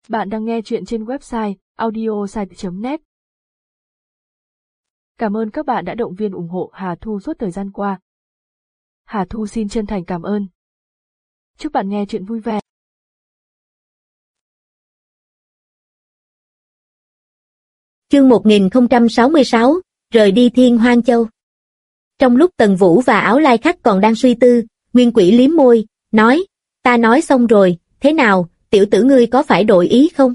Bạn đang nghe chuyện trên website audiosite.net. Cảm ơn các bạn đã động viên ủng hộ Hà Thu suốt thời gian qua. Hà Thu xin chân thành cảm ơn. Chúc bạn nghe chuyện vui vẻ. Chương 1066, rời đi Thiên Hoang Châu. Trong lúc Tần Vũ và Áo Lai Khắc còn đang suy tư, Nguyên Quỷ liếm môi, nói, ta nói xong rồi, thế nào, tiểu tử ngươi có phải đổi ý không?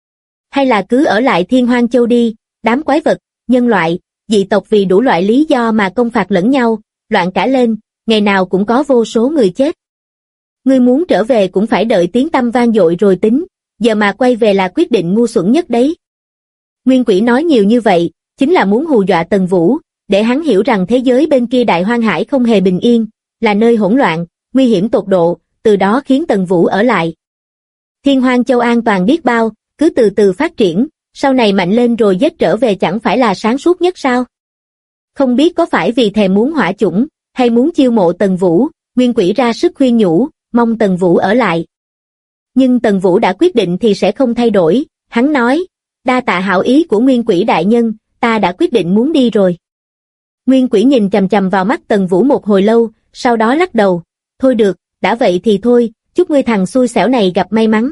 Hay là cứ ở lại Thiên Hoang Châu đi, đám quái vật, nhân loại, dị tộc vì đủ loại lý do mà công phạt lẫn nhau, loạn cả lên, ngày nào cũng có vô số người chết. Ngươi muốn trở về cũng phải đợi tiếng tăm vang dội rồi tính, giờ mà quay về là quyết định ngu xuẩn nhất đấy. Nguyên Quỷ nói nhiều như vậy, chính là muốn hù dọa Tần Vũ, để hắn hiểu rằng thế giới bên kia Đại Hoang Hải không hề bình yên, là nơi hỗn loạn, nguy hiểm tột độ, từ đó khiến Tần Vũ ở lại. Thiên Hoang Châu an toàn biết bao, cứ từ từ phát triển, sau này mạnh lên rồi dết trở về chẳng phải là sáng suốt nhất sao? Không biết có phải vì thèm muốn hỏa chủng, hay muốn chiêu mộ Tần Vũ, Nguyên Quỷ ra sức khuyên nhủ, mong Tần Vũ ở lại. Nhưng Tần Vũ đã quyết định thì sẽ không thay đổi, hắn nói, đa tạ hảo ý của Nguyên Quỷ đại nhân, ta đã quyết định muốn đi rồi. Nguyên Quỷ nhìn chằm chằm vào mắt Tần Vũ một hồi lâu, sau đó lắc đầu, thôi được, đã vậy thì thôi, chúc ngươi thằng xui xẻo này gặp may mắn.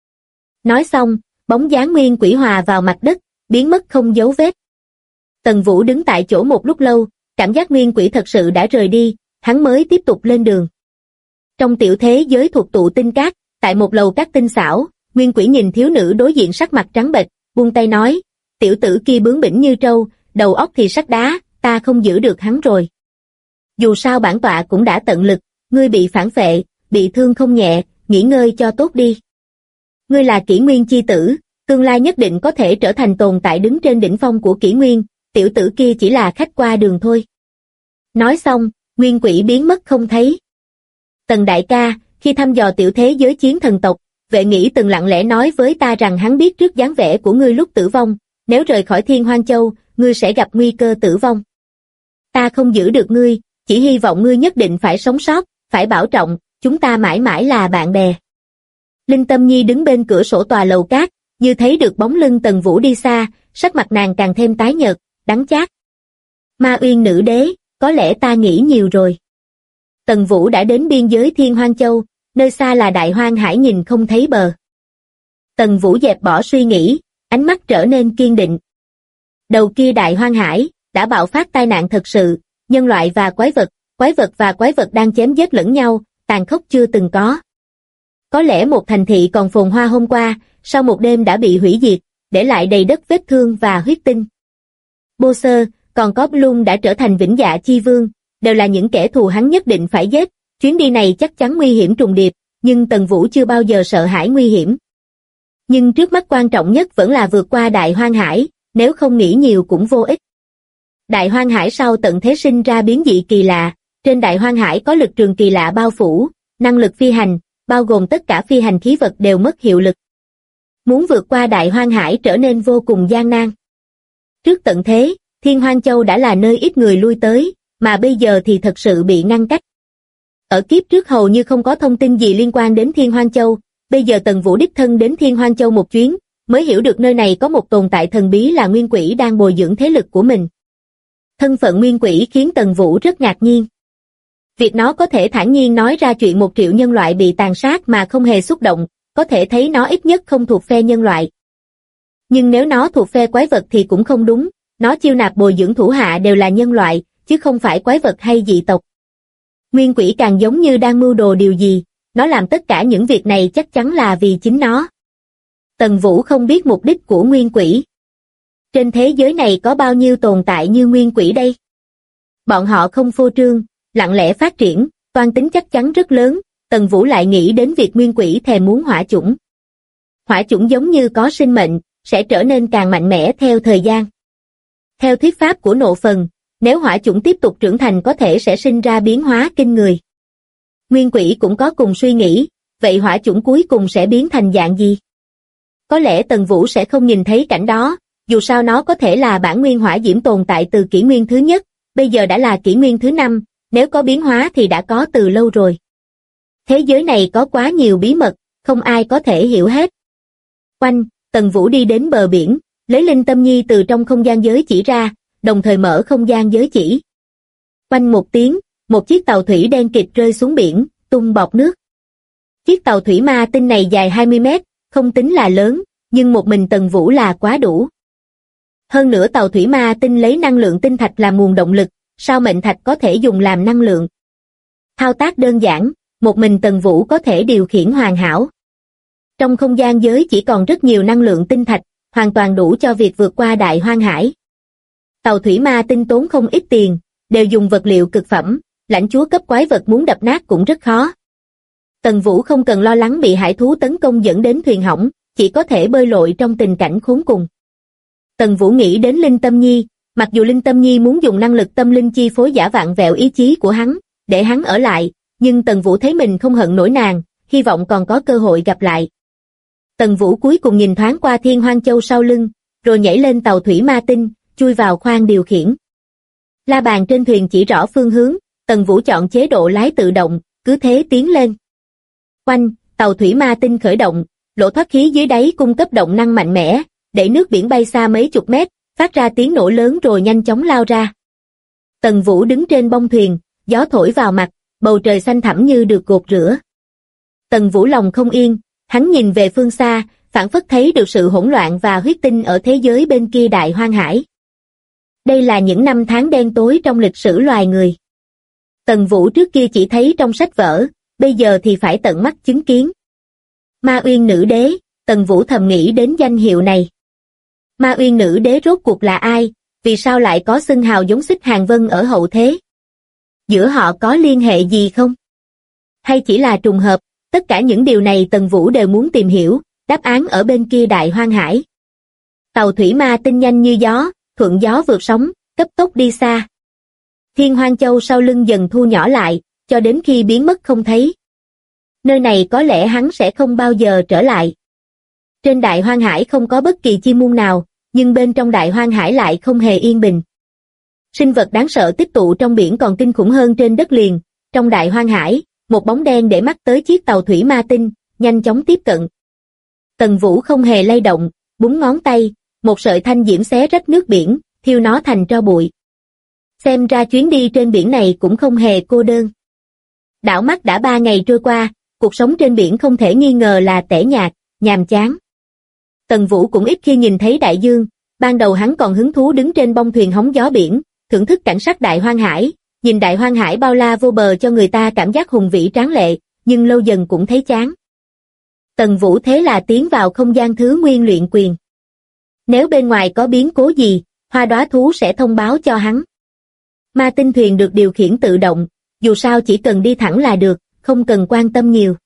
Nói xong, bóng dáng Nguyên Quỷ hòa vào mặt đất, biến mất không dấu vết. Tần Vũ đứng tại chỗ một lúc lâu, cảm giác Nguyên Quỷ thật sự đã rời đi, hắn mới tiếp tục lên đường. Trong tiểu thế giới thuộc tụ tinh cát, tại một lầu cát tinh xảo, Nguyên Quỷ nhìn thiếu nữ đối diện sắc mặt trắng bệch, buông tay nói, tiểu tử kia bướng bỉnh như trâu, đầu óc thì sắt đá, ta không giữ được hắn rồi. Dù sao bản tọa cũng đã tận lực, ngươi bị phản phệ, bị thương không nhẹ, nghỉ ngơi cho tốt đi. Ngươi là Kỷ Nguyên chi tử, tương lai nhất định có thể trở thành tồn tại đứng trên đỉnh phong của Kỷ Nguyên, tiểu tử kia chỉ là khách qua đường thôi. Nói xong, Nguyên Quỷ biến mất không thấy. Tần đại ca, khi thăm dò tiểu thế giới chiến thần tộc, Vệ Nghĩ từng lặng lẽ nói với ta rằng hắn biết trước dáng vẻ của ngươi lúc tử vong, nếu rời khỏi Thiên Hoang Châu, ngươi sẽ gặp nguy cơ tử vong. Ta không giữ được ngươi, chỉ hy vọng ngươi nhất định phải sống sót, phải bảo trọng, chúng ta mãi mãi là bạn bè. Linh Tâm Nhi đứng bên cửa sổ tòa lầu cát, như thấy được bóng lưng Tần Vũ đi xa, sắc mặt nàng càng thêm tái nhợt, đắng chát. Ma Uyên nữ đế, có lẽ ta nghĩ nhiều rồi. Tần Vũ đã đến biên giới Thiên Hoang Châu, nơi xa là Đại Hoang Hải nhìn không thấy bờ. Tần Vũ dẹp bỏ suy nghĩ, ánh mắt trở nên kiên định. Đầu kia Đại Hoang Hải đã bạo phát tai nạn thật sự, nhân loại và quái vật đang chém giết lẫn nhau, tàn khốc chưa từng có. Có lẽ một thành thị còn phồn hoa hôm qua, sau một đêm đã bị hủy diệt, để lại đầy đất vết thương và huyết tinh. Bô Sơ, còn có Bloom đã trở thành Vĩnh Dạ Chi Vương, đều là những kẻ thù hắn nhất định phải giết. Chuyến đi này chắc chắn nguy hiểm trùng điệp, nhưng Tần Vũ chưa bao giờ sợ hãi nguy hiểm. Nhưng trước mắt quan trọng nhất vẫn là vượt qua Đại Hoang Hải, nếu không nghĩ nhiều cũng vô ích. Đại Hoang Hải sau tận thế sinh ra biến dị kỳ lạ, trên Đại Hoang Hải có lực trường kỳ lạ bao phủ, năng lực phi hành, bao gồm tất cả phi hành khí vật đều mất hiệu lực. Muốn vượt qua Đại Hoang Hải trở nên vô cùng gian nan. Trước tận thế, Thiên Hoang Châu đã là nơi ít người lui tới, mà bây giờ thì thật sự bị ngăn cách. Ở kiếp trước hầu như không có thông tin gì liên quan đến Thiên Hoang Châu, bây giờ Tần Vũ đích thân đến Thiên Hoang Châu một chuyến, mới hiểu được nơi này có một tồn tại thần bí là Nguyên Quỷ đang bồi dưỡng thế lực của mình. Thân phận Nguyên Quỷ khiến Tần Vũ rất ngạc nhiên. Việc nó có thể thản nhiên nói ra chuyện 1 triệu nhân loại bị tàn sát mà không hề xúc động, có thể thấy nó ít nhất không thuộc phe nhân loại. Nhưng nếu nó thuộc phe quái vật thì cũng không đúng, nó chiêu nạp bồi dưỡng thủ hạ đều là nhân loại, chứ không phải quái vật hay dị tộc. Nguyên Quỷ càng giống như đang mưu đồ điều gì, nó làm tất cả những việc này chắc chắn là vì chính nó. Tần Vũ không biết mục đích của Nguyên Quỷ. Trên thế giới này có bao nhiêu tồn tại như Nguyên Quỷ đây? Bọn họ không phô trương, lặng lẽ phát triển, toan tính chắc chắn rất lớn, Tần Vũ lại nghĩ đến việc Nguyên Quỷ thèm muốn hỏa chủng. Hỏa chủng giống như có sinh mệnh, sẽ trở nên càng mạnh mẽ theo thời gian. Theo thuyết pháp của Nộ Phần, nếu hỏa chủng tiếp tục trưởng thành có thể sẽ sinh ra biến hóa kinh người. Nguyên Quỷ cũng có cùng suy nghĩ, vậy hỏa chủng cuối cùng sẽ biến thành dạng gì? Có lẽ Tần Vũ sẽ không nhìn thấy cảnh đó, dù sao nó có thể là bản nguyên hỏa diễm tồn tại từ kỷ nguyên thứ nhất, bây giờ đã là kỷ nguyên thứ 5, nếu có biến hóa thì đã có từ lâu rồi. Thế giới này có quá nhiều bí mật, không ai có thể hiểu hết. Oanh, Tần Vũ đi đến bờ biển, lấy Linh Tâm Nhi từ trong không gian giới chỉ ra, đồng thời mở không gian giới chỉ. Oanh một tiếng, một chiếc tàu thủy đen kịt rơi xuống biển, tung bọt nước. Chiếc tàu thủy ma tinh này dài 20 mét, không tính là lớn, nhưng một mình Tần Vũ là quá đủ. Hơn nữa tàu thủy ma tinh lấy năng lượng tinh thạch làm nguồn động lực, sao mệnh thạch có thể dùng làm năng lượng. Thao tác đơn giản, một mình Tần Vũ có thể điều khiển hoàn hảo. Trong không gian giới chỉ còn rất nhiều năng lượng tinh thạch, hoàn toàn đủ cho việc vượt qua đại hoang hải. Tàu thủy ma tinh tốn không ít tiền, đều dùng vật liệu cực phẩm, lãnh chúa cấp quái vật muốn đập nát cũng rất khó. Tần Vũ không cần lo lắng bị hải thú tấn công dẫn đến thuyền hỏng, chỉ có thể bơi lội trong tình cảnh khốn cùng. Tần Vũ nghĩ đến Linh Tâm Nhi, mặc dù Linh Tâm Nhi muốn dùng năng lực tâm linh chi phối giả vạn vẹo ý chí của hắn, để hắn ở lại, nhưng Tần Vũ thấy mình không hận nổi nàng, hy vọng còn có cơ hội gặp lại. Tần Vũ cuối cùng nhìn thoáng qua Thiên Hoang Châu sau lưng, rồi nhảy lên tàu thủy ma tinh, chui vào khoang điều khiển. La bàn trên thuyền chỉ rõ phương hướng, Tần Vũ chọn chế độ lái tự động, cứ thế tiến lên. Oanh, tàu thủy ma tinh khởi động, lỗ thoát khí dưới đáy cung cấp động năng mạnh mẽ, để nước biển bay xa mấy chục mét, phát ra tiếng nổ lớn rồi nhanh chóng lao ra. Tần Vũ đứng trên bông thuyền, gió thổi vào mặt, bầu trời xanh thẳm như được gột rửa. Tần Vũ lòng không yên, hắn nhìn về phương xa, phảng phất thấy được sự hỗn loạn và huyết tinh ở thế giới bên kia đại hoang hải. Đây là những năm tháng đen tối trong lịch sử loài người. Tần Vũ trước kia chỉ thấy trong sách vở, bây giờ thì phải tận mắt chứng kiến. Ma Uyên Nữ Đế, Tần Vũ thầm nghĩ đến danh hiệu này. Ma Uyên Nữ Đế rốt cuộc là ai, vì sao lại có xưng hào giống Xích Hàng Vân ở hậu thế? Giữa họ có liên hệ gì không? Hay chỉ là trùng hợp? Tất cả những điều này Tần Vũ đều muốn tìm hiểu, đáp án ở bên kia đại hoang hải. Tàu thủy ma tinh nhanh như gió, thuận gió vượt sóng, cấp tốc đi xa. Thiên Hoang Châu sau lưng dần thu nhỏ lại, cho đến khi biến mất không thấy. Nơi này có lẽ hắn sẽ không bao giờ trở lại. Trên đại hoang hải không có bất kỳ chim muông nào, nhưng bên trong đại hoang hải lại không hề yên bình. Sinh vật đáng sợ tích tụ trong biển còn kinh khủng hơn trên đất liền. Trong đại hoang hải, một bóng đen để mắt tới chiếc tàu thủy ma tinh, nhanh chóng tiếp cận. Tần Vũ không hề lay động, búng ngón tay, một sợi thanh diễm xé rách nước biển, thiêu nó thành tro bụi. Xem ra chuyến đi trên biển này cũng không hề cô đơn. Đảo mắt đã 3 ngày trôi qua, cuộc sống trên biển không thể nghi ngờ là tẻ nhạt, nhàm chán. Tần Vũ cũng ít khi nhìn thấy đại dương, ban đầu hắn còn hứng thú đứng trên bông thuyền hóng gió biển, thưởng thức cảnh sắc đại hoang hải, nhìn đại hoang hải bao la vô bờ cho người ta cảm giác hùng vĩ tráng lệ, nhưng lâu dần cũng thấy chán. Tần Vũ thế là tiến vào không gian thứ nguyên luyện quyền. Nếu bên ngoài có biến cố gì, Hoa Đóa Thú sẽ thông báo cho hắn. Ma tinh thuyền được điều khiển tự động, dù sao chỉ cần đi thẳng là được, không cần quan tâm nhiều.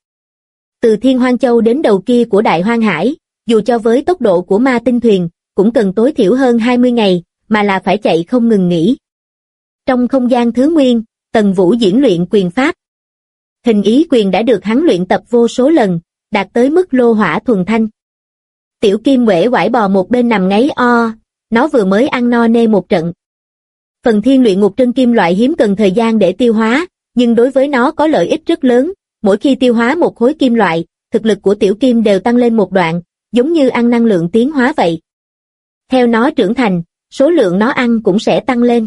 Từ Thiên Hoang Châu đến đầu kia của đại hoang hải, dù cho với tốc độ của ma tinh thuyền, cũng cần tối thiểu hơn 20 ngày, mà là phải chạy không ngừng nghỉ. Trong không gian thứ nguyên, Tần Vũ diễn luyện quyền pháp. Hình ý quyền đã được hắn luyện tập vô số lần, đạt tới mức lô hỏa thuần thanh. Tiểu Kim uể oải bò một bên nằm ngáy o, nó vừa mới ăn no nê một trận. Phần thiên luyện ngục trân kim loại hiếm cần thời gian để tiêu hóa, nhưng đối với nó có lợi ích rất lớn, mỗi khi tiêu hóa một khối kim loại, thực lực của Tiểu Kim đều tăng lên một đoạn, giống như ăn năng lượng tiến hóa vậy. Theo nó trưởng thành, số lượng nó ăn cũng sẽ tăng lên.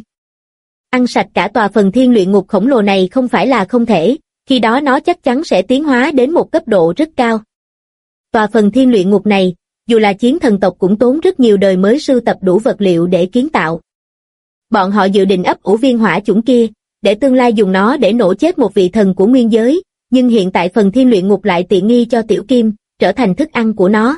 Ăn sạch cả tòa phần thiên luyện ngục khổng lồ này không phải là không thể, khi đó nó chắc chắn sẽ tiến hóa đến một cấp độ rất cao. Tòa phần thiên luyện ngục này, dù là chiến thần tộc cũng tốn rất nhiều đời mới sưu tập đủ vật liệu để kiến tạo. Bọn họ dự định ấp ủ viên hỏa chủng kia, để tương lai dùng nó để nổ chết một vị thần của nguyên giới, nhưng hiện tại phần thiên luyện ngục lại tiện nghi cho Tiểu Kim, trở thành thức ăn của nó.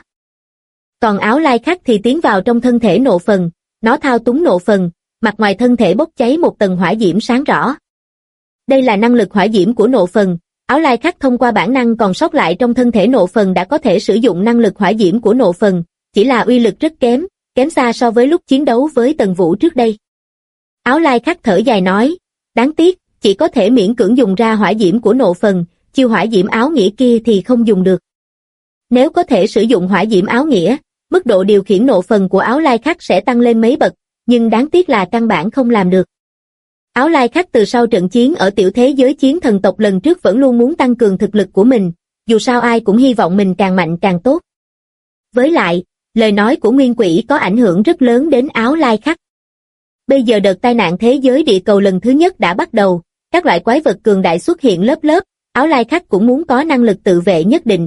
Còn Áo Lai Khắc thì tiến vào trong thân thể nộ phần, nó thao túng nộ phần, mặt ngoài thân thể bốc cháy một tầng hỏa diễm sáng rõ. Đây là năng lực hỏa diễm của nộ phần, Áo Lai Khắc thông qua bản năng còn sót lại trong thân thể nộ phần đã có thể sử dụng năng lực hỏa diễm của nộ phần, chỉ là uy lực rất kém, kém xa so với lúc chiến đấu với Tần Vũ trước đây. Áo Lai Khắc thở dài nói, đáng tiếc, chỉ có thể miễn cưỡng dùng ra hỏa diễm của nộ phần, chiêu hỏa diễm áo nghĩa kia thì không dùng được. Nếu có thể sử dụng hỏa diễm áo nghĩa, mức độ điều khiển nộ phần của Áo Lai Khắc sẽ tăng lên mấy bậc, nhưng đáng tiếc là căn bản không làm được. Áo Lai Khắc từ sau trận chiến ở tiểu thế giới chiến thần tộc lần trước vẫn luôn muốn tăng cường thực lực của mình, dù sao ai cũng hy vọng mình càng mạnh càng tốt. Với lại, lời nói của Nguyên Quỷ có ảnh hưởng rất lớn đến Áo Lai Khắc. Bây giờ đợt tai nạn thế giới địa cầu lần thứ nhất đã bắt đầu, các loại quái vật cường đại xuất hiện lớp lớp, Áo Lai Khắc cũng muốn có năng lực tự vệ nhất định.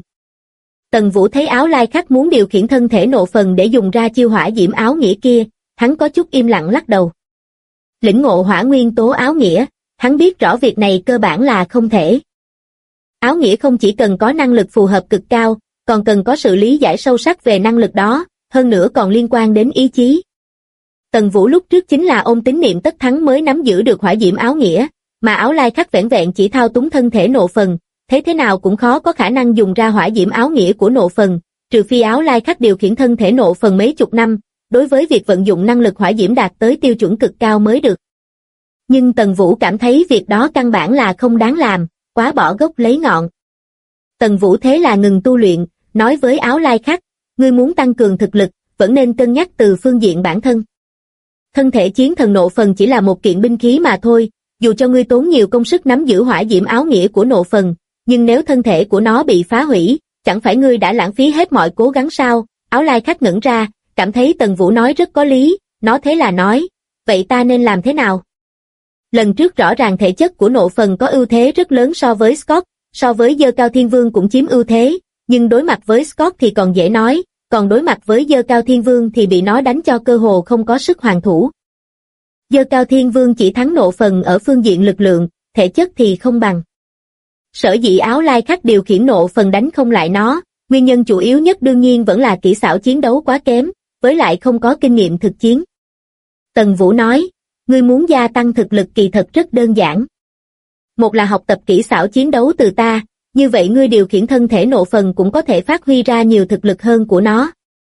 Tần Vũ thấy Áo Lai Khắc muốn điều khiển thân thể nộ phần để dùng ra chiêu hỏa diễm áo nghĩa kia, hắn có chút im lặng lắc đầu. Lĩnh ngộ hỏa nguyên tố áo nghĩa, hắn biết rõ việc này cơ bản là không thể. Áo nghĩa không chỉ cần có năng lực phù hợp cực cao, còn cần có sự lý giải sâu sắc về năng lực đó, hơn nữa còn liên quan đến ý chí. Tần Vũ lúc trước chính là ôm tín niệm tất thắng mới nắm giữ được hỏa diễm áo nghĩa, mà Áo Lai Khắc vẻn vẹn chỉ thao túng thân thể nộ phần, thế nào cũng khó có khả năng dùng ra hỏa diễm áo nghĩa của nộ phần, trừ phi Áo Lai Khắc điều khiển thân thể nộ phần mấy chục năm, đối với việc vận dụng năng lực hỏa diễm đạt tới tiêu chuẩn cực cao mới được. Nhưng Tần Vũ cảm thấy việc đó căn bản là không đáng làm, quá bỏ gốc lấy ngọn. Tần Vũ thế là ngừng tu luyện, nói với Áo Lai Khắc, ngươi muốn tăng cường thực lực, vẫn nên cân nhắc từ phương diện bản thân. Thân thể chiến thần nộ phần chỉ là một kiện binh khí mà thôi, dù cho ngươi tốn nhiều công sức nắm giữ hỏa diễm áo nghĩa của nộ phần, nhưng nếu thân thể của nó bị phá hủy, chẳng phải ngươi đã lãng phí hết mọi cố gắng sao? Áo Lai Khắc ngẩn ra, cảm thấy Tần Vũ nói rất có lý, nó thế là nói, vậy ta nên làm thế nào? Lần trước rõ ràng thể chất của nộ phần có ưu thế rất lớn so với Scott, so với Dơ Cao Thiên Vương cũng chiếm ưu thế, nhưng đối mặt với Scott thì còn dễ nói, còn đối mặt với Dơ Cao Thiên Vương thì bị nó đánh cho cơ hồ không có sức hoàn thủ. Dơ Cao Thiên Vương chỉ thắng nộ phần ở phương diện lực lượng, thể chất thì không bằng. Sở dĩ Áo Lai Khắc điều khiển nộ phần đánh không lại nó, nguyên nhân chủ yếu nhất đương nhiên vẫn là kỹ xảo chiến đấu quá kém, với lại không có kinh nghiệm thực chiến. Tần Vũ nói, ngươi muốn gia tăng thực lực kỳ thật rất đơn giản. Một là học tập kỹ xảo chiến đấu từ ta, như vậy ngươi điều khiển thân thể nộ phần cũng có thể phát huy ra nhiều thực lực hơn của nó.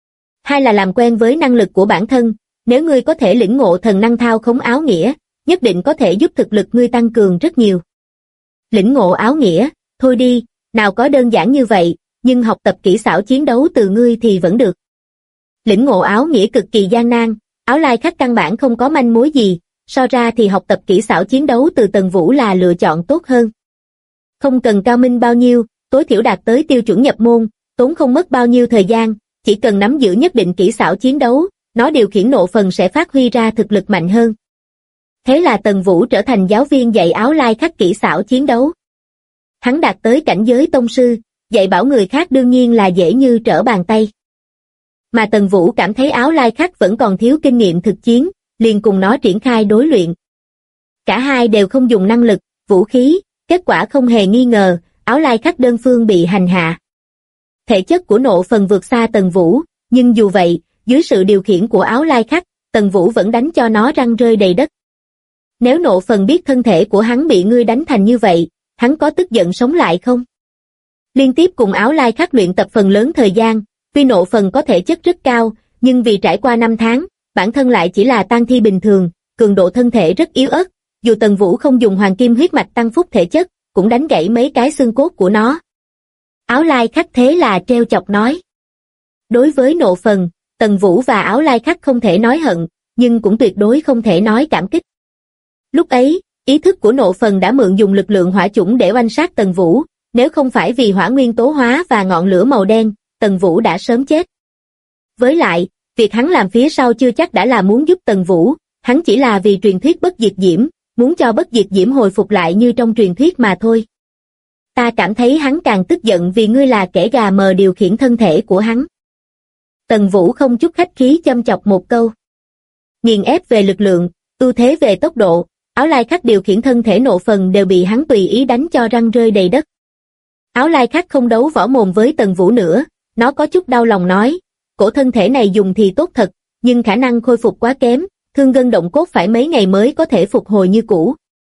Hai là làm quen với năng lực của bản thân, nếu ngươi có thể lĩnh ngộ thần năng thao khống áo nghĩa, nhất định có thể giúp thực lực ngươi tăng cường rất nhiều. Lĩnh ngộ áo nghĩa, thôi đi, nào có đơn giản như vậy, nhưng học tập kỹ xảo chiến đấu từ ngươi thì vẫn được. Lĩnh ngộ áo nghĩa cực kỳ gian nan, Áo Lai Khắc căn bản không có manh mối gì, so ra thì học tập kỹ xảo chiến đấu từ Tần Vũ là lựa chọn tốt hơn. Không cần cao minh bao nhiêu, tối thiểu đạt tới tiêu chuẩn nhập môn, tốn không mất bao nhiêu thời gian, chỉ cần nắm giữ nhất định kỹ xảo chiến đấu, nó điều khiển nộ phần sẽ phát huy ra thực lực mạnh hơn. Thế là Tần Vũ trở thành giáo viên dạy Áo Lai Khắc kỹ xảo chiến đấu. Hắn đạt tới cảnh giới tông sư, dạy bảo người khác đương nhiên là dễ như trở bàn tay. Mà Tần Vũ cảm thấy Áo Lai Khắc vẫn còn thiếu kinh nghiệm thực chiến, liền cùng nó triển khai đối luyện. Cả hai đều không dùng năng lực, vũ khí, kết quả không hề nghi ngờ, Áo Lai Khắc đơn phương bị hành hạ. Thể chất của nộ phần vượt xa Tần Vũ, nhưng dù vậy, dưới sự điều khiển của Áo Lai Khắc, Tần Vũ vẫn đánh cho nó răng rơi đầy đất. Nếu nộ phần biết thân thể của hắn bị ngươi đánh thành như vậy, hắn có tức giận sống lại không? Liên tiếp cùng Áo Lai Khắc luyện tập phần lớn thời gian, tuy nộ phần có thể chất rất cao, nhưng vì trải qua 5 tháng, bản thân lại chỉ là tang thi bình thường, cường độ thân thể rất yếu ớt, dù Tần Vũ không dùng hoàng kim huyết mạch tăng phúc thể chất, cũng đánh gãy mấy cái xương cốt của nó. Áo Lai Khắc thế là treo chọc nói. Đối với nộ phần, Tần Vũ và Áo Lai Khắc không thể nói hận, nhưng cũng tuyệt đối không thể nói cảm kích. Lúc ấy, ý thức của nộ phần đã mượn dùng lực lượng hỏa chủng để oanh sát Tần Vũ, nếu không phải vì hỏa nguyên tố hóa và ngọn lửa màu đen, Tần Vũ đã sớm chết. Với lại, việc hắn làm phía sau chưa chắc đã là muốn giúp Tần Vũ, hắn chỉ là vì truyền thuyết bất diệt diễm, muốn cho bất diệt diễm hồi phục lại như trong truyền thuyết mà thôi. Ta cảm thấy hắn càng tức giận vì ngươi là kẻ gà mờ điều khiển thân thể của hắn. Tần Vũ không chút khách khí châm chọc một câu. Nghiền ép về lực lượng, ưu thế về tốc độ, Áo Lai Khắc điều khiển thân thể nộ phần đều bị hắn tùy ý đánh cho răng rơi đầy đất. Áo Lai Khắc không đấu võ mồm với Tần Vũ nữa, nó có chút đau lòng nói, cổ thân thể này dùng thì tốt thật, nhưng khả năng khôi phục quá kém, thương gân động cốt phải mấy ngày mới có thể phục hồi như cũ.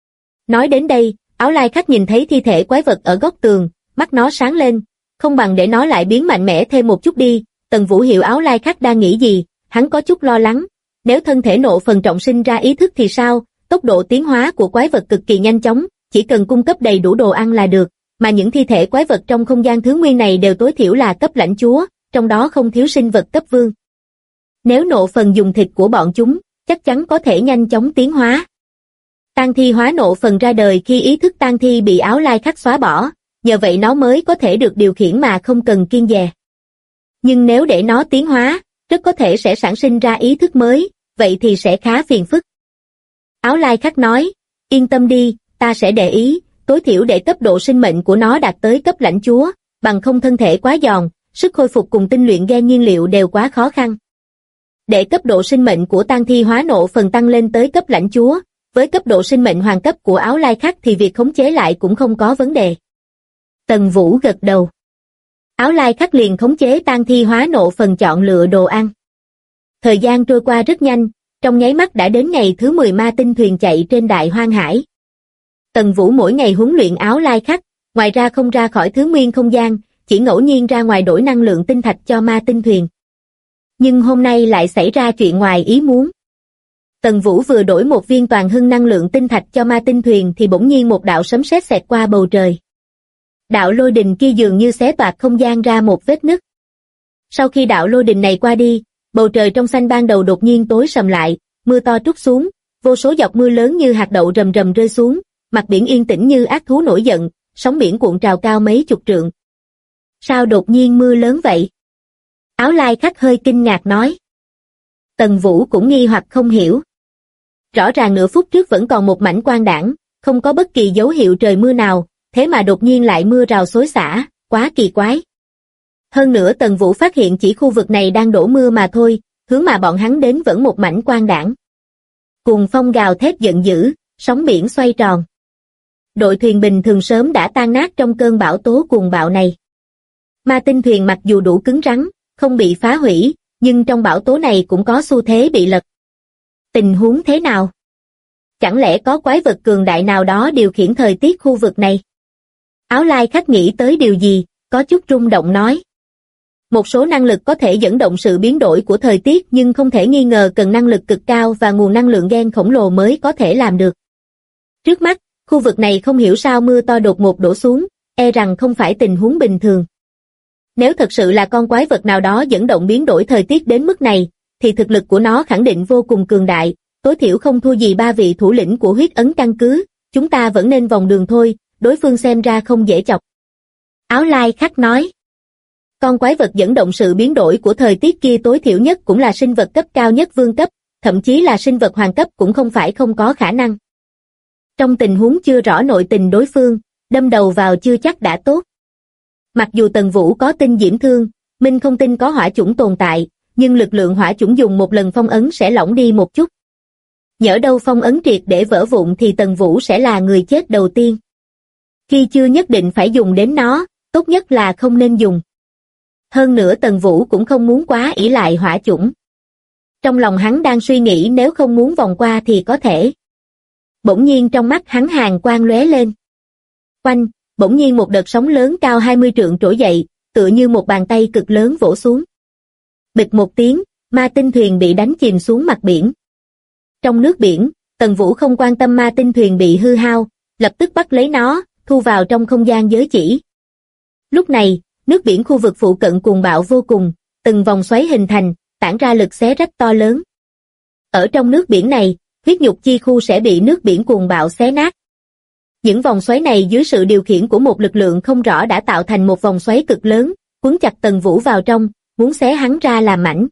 Nói đến đây, Áo Lai Khắc nhìn thấy thi thể quái vật ở góc tường, mắt nó sáng lên, không bằng để nó lại biến mạnh mẽ thêm một chút đi. Tần Vũ hiểu Áo Lai Khắc đang nghĩ gì, hắn có chút lo lắng, nếu thân thể nộ phần trọng sinh ra ý thức thì sao, tốc độ tiến hóa của quái vật cực kỳ nhanh chóng, chỉ cần cung cấp đầy đủ đồ ăn là được, mà những thi thể quái vật trong không gian thứ nguyên này đều tối thiểu là cấp lãnh chúa, trong đó không thiếu sinh vật cấp vương. Nếu nộ phần dùng thịt của bọn chúng, chắc chắn có thể nhanh chóng tiến hóa. Tang thi hóa nộ phần ra đời khi ý thức tang thi bị Áo Lai Khắc xóa bỏ, nhờ vậy nó mới có thể được điều khiển mà không cần kiêng dè. Nhưng nếu để nó tiến hóa, rất có thể sẽ sản sinh ra ý thức mới, vậy thì sẽ khá phiền phức. Áo lai khắc nói, yên tâm đi, ta sẽ để ý, tối thiểu để cấp độ sinh mệnh của nó đạt tới cấp lãnh chúa, bằng không thân thể quá giòn, sức khôi phục cùng tinh luyện gen nhiên liệu đều quá khó khăn. Để cấp độ sinh mệnh của tang thi hóa nộ phần tăng lên tới cấp lãnh chúa, với cấp độ sinh mệnh hoàng cấp của áo lai khắc thì việc khống chế lại cũng không có vấn đề. Tần Vũ gật đầu. Áo lai khắc liền khống chế tang thi hóa nộ phần chọn lựa đồ ăn. Thời gian trôi qua rất nhanh, trong nháy mắt đã đến ngày thứ 10 ma tinh thuyền chạy trên đại hoang hải. Tần Vũ mỗi ngày huấn luyện áo lai khắc, ngoài ra không ra khỏi thứ nguyên không gian, chỉ ngẫu nhiên ra ngoài đổi năng lượng tinh thạch cho ma tinh thuyền. Nhưng hôm nay lại xảy ra chuyện ngoài ý muốn. Tần Vũ vừa đổi một viên toàn hưng năng lượng tinh thạch cho ma tinh thuyền thì bỗng nhiên một đạo sấm sét xẹt qua bầu trời. Đạo lôi đình kia dường như xé toạc không gian ra một vết nứt. Sau khi đạo lôi đình này qua đi, bầu trời trong xanh ban đầu đột nhiên tối sầm lại, mưa to trút xuống, vô số giọt mưa lớn như hạt đậu rầm rầm rơi xuống, mặt biển yên tĩnh như ác thú nổi giận, sóng biển cuộn trào cao mấy chục trượng. Sao đột nhiên mưa lớn vậy? Áo lai khắc hơi kinh ngạc nói. Tần Vũ cũng nghi hoặc không hiểu. Rõ ràng nửa phút trước vẫn còn một mảnh quang đãng, không có bất kỳ dấu hiệu trời mưa nào, thế mà đột nhiên lại mưa rào xối xả, quá kỳ quái. Hơn nữa Tần Vũ phát hiện chỉ khu vực này đang đổ mưa mà thôi, hướng mà bọn hắn đến vẫn một mảnh quang đãng. Cuồng phong gào thét giận dữ, sóng biển xoay tròn. Đội thuyền bình thường sớm đã tan nát trong cơn bão tố cuồng bạo này. Ma tinh thuyền mặc dù đủ cứng rắn, không bị phá hủy, nhưng trong bão tố này cũng có xu thế bị lật. Tình huống thế nào? Chẳng lẽ có quái vật cường đại nào đó điều khiển thời tiết khu vực này? Áo lai khắc nghĩ tới điều gì, có chút rung động nói. Một số năng lực có thể dẫn động sự biến đổi của thời tiết nhưng không thể nghi ngờ cần năng lực cực cao và nguồn năng lượng gen khổng lồ mới có thể làm được. Trước mắt, khu vực này không hiểu sao mưa to đột ngột đổ xuống, e rằng không phải tình huống bình thường. Nếu thật sự là con quái vật nào đó dẫn động biến đổi thời tiết đến mức này, thì thực lực của nó khẳng định vô cùng cường đại, tối thiểu không thua gì ba vị thủ lĩnh của huyết ấn căn cứ, chúng ta vẫn nên vòng đường thôi, đối phương xem ra không dễ chọc. Áo lai khắc nói. Con quái vật dẫn động sự biến đổi của thời tiết kia tối thiểu nhất cũng là sinh vật cấp cao nhất vương cấp, thậm chí là sinh vật hoàng cấp cũng không phải không có khả năng. Trong tình huống chưa rõ nội tình đối phương, đâm đầu vào chưa chắc đã tốt. Mặc dù Tần Vũ có tinh diễm thương, Minh không tin có hỏa chủng tồn tại, nhưng lực lượng hỏa chủng dùng một lần phong ấn sẽ lỏng đi một chút. Nhỡ đâu phong ấn triệt để vỡ vụn thì Tần Vũ sẽ là người chết đầu tiên. Khi chưa nhất định phải dùng đến nó, tốt nhất là không nên dùng. Hơn nữa Tần Vũ cũng không muốn quá ỷ lại hỏa chủng. Trong lòng hắn đang suy nghĩ nếu không muốn vòng qua thì có thể. Bỗng nhiên trong mắt hắn hàn quang lóe lên. Oanh, bỗng nhiên một đợt sóng lớn cao 20 trượng trỗi dậy, tựa như một bàn tay cực lớn vỗ xuống. Bịch một tiếng, ma tinh thuyền bị đánh chìm xuống mặt biển. Trong nước biển, Tần Vũ không quan tâm ma tinh thuyền bị hư hao, lập tức bắt lấy nó, thu vào trong không gian giới chỉ. Lúc này, nước biển khu vực phụ cận cuồng bạo vô cùng, từng vòng xoáy hình thành, tản ra lực xé rách to lớn. Ở trong nước biển này, huyết nhục chi khu sẽ bị nước biển cuồng bạo xé nát. Những vòng xoáy này dưới sự điều khiển của một lực lượng không rõ đã tạo thành một vòng xoáy cực lớn, cuốn chặt Tần Vũ vào trong, muốn xé hắn ra làm mảnh.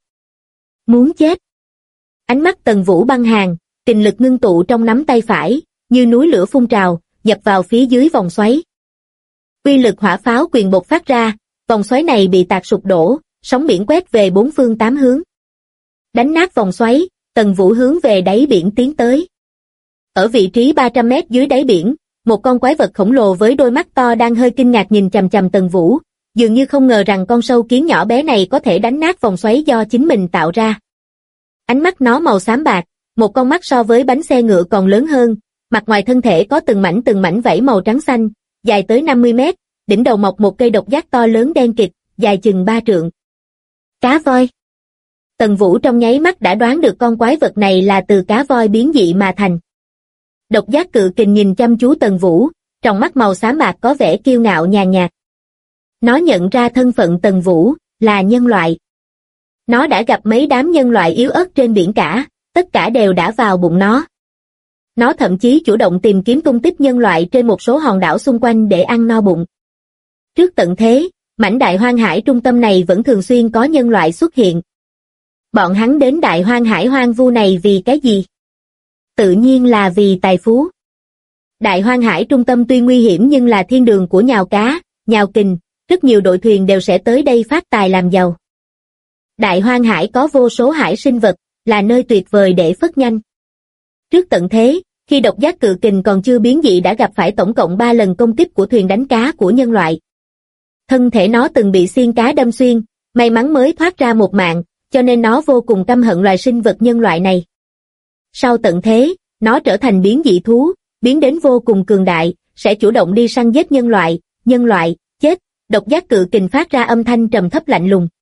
Muốn chết. Ánh mắt Tần Vũ băng hàn, kình lực ngưng tụ trong nắm tay phải, như núi lửa phun trào, nhập vào phía dưới vòng xoáy. Uy lực hỏa pháo quyền bộc phát ra, vòng xoáy này bị tạc sụp đổ, sóng biển quét về bốn phương tám hướng. Đánh nát vòng xoáy, Tần Vũ hướng về đáy biển tiến tới. Ở vị trí 300 mét dưới đáy biển, một con quái vật khổng lồ với đôi mắt to đang hơi kinh ngạc nhìn chằm chằm Tần Vũ, dường như không ngờ rằng con sâu kiến nhỏ bé này có thể đánh nát vòng xoáy do chính mình tạo ra. Ánh mắt nó màu xám bạc, một con mắt so với bánh xe ngựa còn lớn hơn, mặt ngoài thân thể có từng mảnh vảy màu trắng xanh, dài tới 50 mét, đỉnh đầu mọc một cây độc giác to lớn đen kịt, dài chừng 3 trượng. Cá voi. Tần Vũ trong nháy mắt đã đoán được con quái vật này là từ cá voi biến dị mà thành. Độc giác cự kình nhìn chăm chú Tần Vũ, trong mắt màu xám bạc có vẻ kiêu ngạo nhàn nhạt. Nó nhận ra thân phận Tần Vũ, là nhân loại. Nó đã gặp mấy đám nhân loại yếu ớt trên biển cả, tất cả đều đã vào bụng nó. Nó thậm chí chủ động tìm kiếm tung tích nhân loại trên một số hòn đảo xung quanh để ăn no bụng. Trước tận thế, mảnh đại hoang hải trung tâm này vẫn thường xuyên có nhân loại xuất hiện. Bọn hắn đến đại hoang hải hoang vu này vì cái gì? Tự nhiên là vì tài phú. Đại hoang hải trung tâm tuy nguy hiểm nhưng là thiên đường của nhào cá, nhào kình, rất nhiều đội thuyền đều sẽ tới đây phát tài làm giàu. Đại hoang hải có vô số hải sinh vật, là nơi tuyệt vời để phất nhanh. Trước tận thế, khi độc giác cự kình còn chưa biến dị đã gặp phải tổng cộng 3 lần công kích của thuyền đánh cá của nhân loại. Thân thể nó từng bị xiên cá đâm xuyên, may mắn mới thoát ra một mạng, cho nên nó vô cùng căm hận loài sinh vật nhân loại này. Sau tận thế, nó trở thành biến dị thú, biến đến vô cùng cường đại, sẽ chủ động đi săn giết nhân loại, chết, độc giác cự kình phát ra âm thanh trầm thấp lạnh lùng.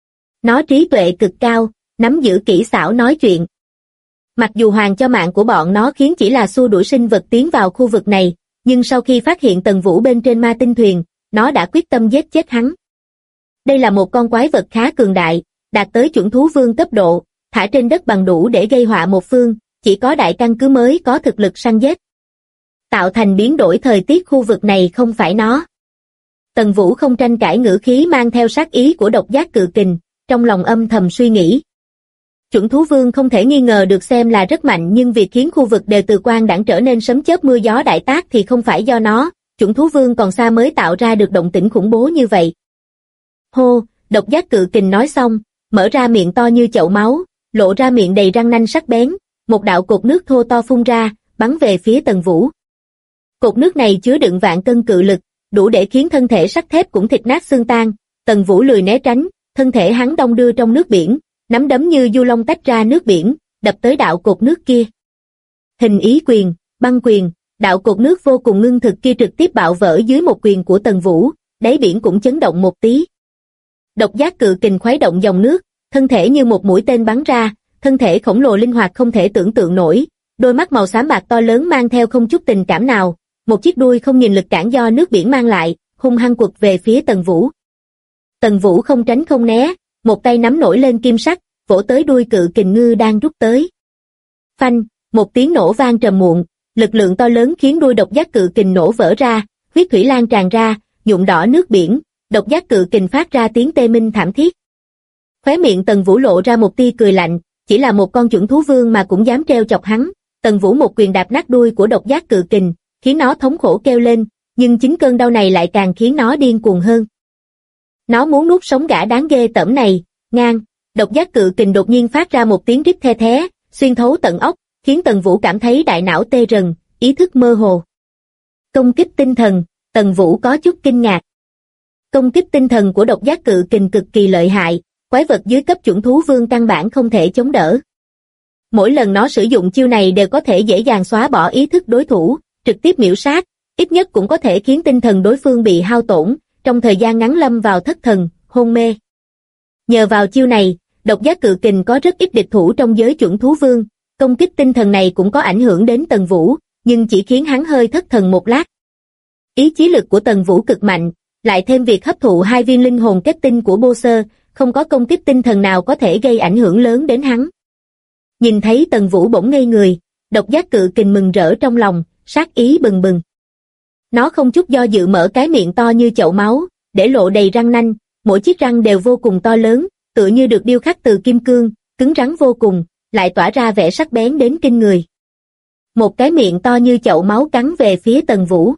Nó trí tuệ cực cao, nắm giữ kỹ xảo nói chuyện. Mặc dù hoàng cho mạng của bọn nó khiến chỉ là xua đuổi sinh vật tiến vào khu vực này, nhưng sau khi phát hiện Tần Vũ bên trên ma tinh thuyền, nó đã quyết tâm giết chết hắn. Đây là một con quái vật khá cường đại, đạt tới chuẩn thú vương cấp độ, thả trên đất bằng đủ để gây họa một phương, chỉ có đại căn cứ mới có thực lực săn giết. Tạo thành biến đổi thời tiết khu vực này không phải nó. Tần Vũ không tranh cãi, ngữ khí mang theo sát ý của độc giác cự kình, trong lòng âm thầm suy nghĩ. Chuẩn thú vương không thể nghi ngờ được xem là rất mạnh, nhưng việc khiến khu vực đều từ quang đãng trở nên sấm chớp mưa gió đại tác thì không phải do nó, chuẩn thú vương còn xa mới tạo ra được động tĩnh khủng bố như vậy. Hô, độc giác cự kình nói xong, mở ra miệng to như chậu máu, lộ ra miệng đầy răng nanh sắc bén, một đạo cột nước thô to phun ra, bắn về phía Tần Vũ. Cột nước này chứa đựng vạn cân cự lực, đủ để khiến thân thể sắt thép cũng thịt nát xương tan. Tần Vũ lười né tránh, thân thể hắn đong đưa trong nước biển, nắm đấm như du long tách ra nước biển, đập tới đạo cột nước kia. Hình ý quyền, băng quyền, đạo cột nước vô cùng ngưng thực kia trực tiếp bạo vỡ dưới một quyền của Tần Vũ, đáy biển cũng chấn động một tí. Độc giác cự kình khuấy động dòng nước, thân thể như một mũi tên bắn ra, thân thể khổng lồ linh hoạt không thể tưởng tượng nổi, đôi mắt màu xám bạc to lớn mang theo không chút tình cảm nào, một chiếc đuôi không nhìn lực cản do nước biển mang lại, hung hăng quật về phía Tần Vũ. Tần Vũ không tránh không né, một tay nắm nổi lên kim sắc, vỗ tới đuôi cự kình ngư đang rút tới. Phanh, một tiếng nổ vang trầm muộn, lực lượng to lớn khiến đuôi độc giác cự kình nổ vỡ ra, huyết thủy lan tràn ra, nhuộm đỏ nước biển, độc giác cự kình phát ra tiếng tê minh thảm thiết. Khóe miệng Tần Vũ lộ ra một tia cười lạnh, chỉ là một con chuẩn thú vương mà cũng dám trêu chọc hắn. Tần Vũ một quyền đạp nát đuôi của độc giác cự kình, khiến nó thống khổ kêu lên, nhưng chính cơn đau này lại càng khiến nó điên cuồng hơn. Nó muốn nuốt sống gã đáng ghê tởm này. Ngang, độc giác cự kình đột nhiên phát ra một tiếng rít the thé, xuyên thấu tận óc, khiến Tần Vũ cảm thấy đại não tê rần, ý thức mơ hồ. Công kích tinh thần, Tần Vũ có chút kinh ngạc. Công kích tinh thần của độc giác cự kình cực kỳ lợi hại, quái vật dưới cấp chuẩn thú vương căn bản không thể chống đỡ. Mỗi lần nó sử dụng chiêu này đều có thể dễ dàng xóa bỏ ý thức đối thủ, trực tiếp miểu sát, ít nhất cũng có thể khiến tinh thần đối phương bị hao tổn, trong thời gian ngắn lâm vào thất thần, hôn mê. Nhờ vào chiêu này, độc giác cự kình có rất ít địch thủ trong giới chuẩn thú vương, công kích tinh thần này cũng có ảnh hưởng đến Tần Vũ, nhưng chỉ khiến hắn hơi thất thần một lát. Ý chí lực của Tần Vũ cực mạnh, lại thêm việc hấp thụ 2 viên linh hồn kết tinh của Bô Sơ, không có công kích tinh thần nào có thể gây ảnh hưởng lớn đến hắn. Nhìn thấy Tần Vũ bỗng ngây người, độc giác cự kình mừng rỡ trong lòng, sát ý bừng bừng. Nó không chút do dự mở cái miệng to như chậu máu, để lộ đầy răng nanh, mỗi chiếc răng đều vô cùng to lớn, tựa như được điêu khắc từ kim cương, cứng rắn vô cùng, lại tỏa ra vẻ sắc bén đến kinh người. Một cái miệng to như chậu máu cắn về phía Tần Vũ.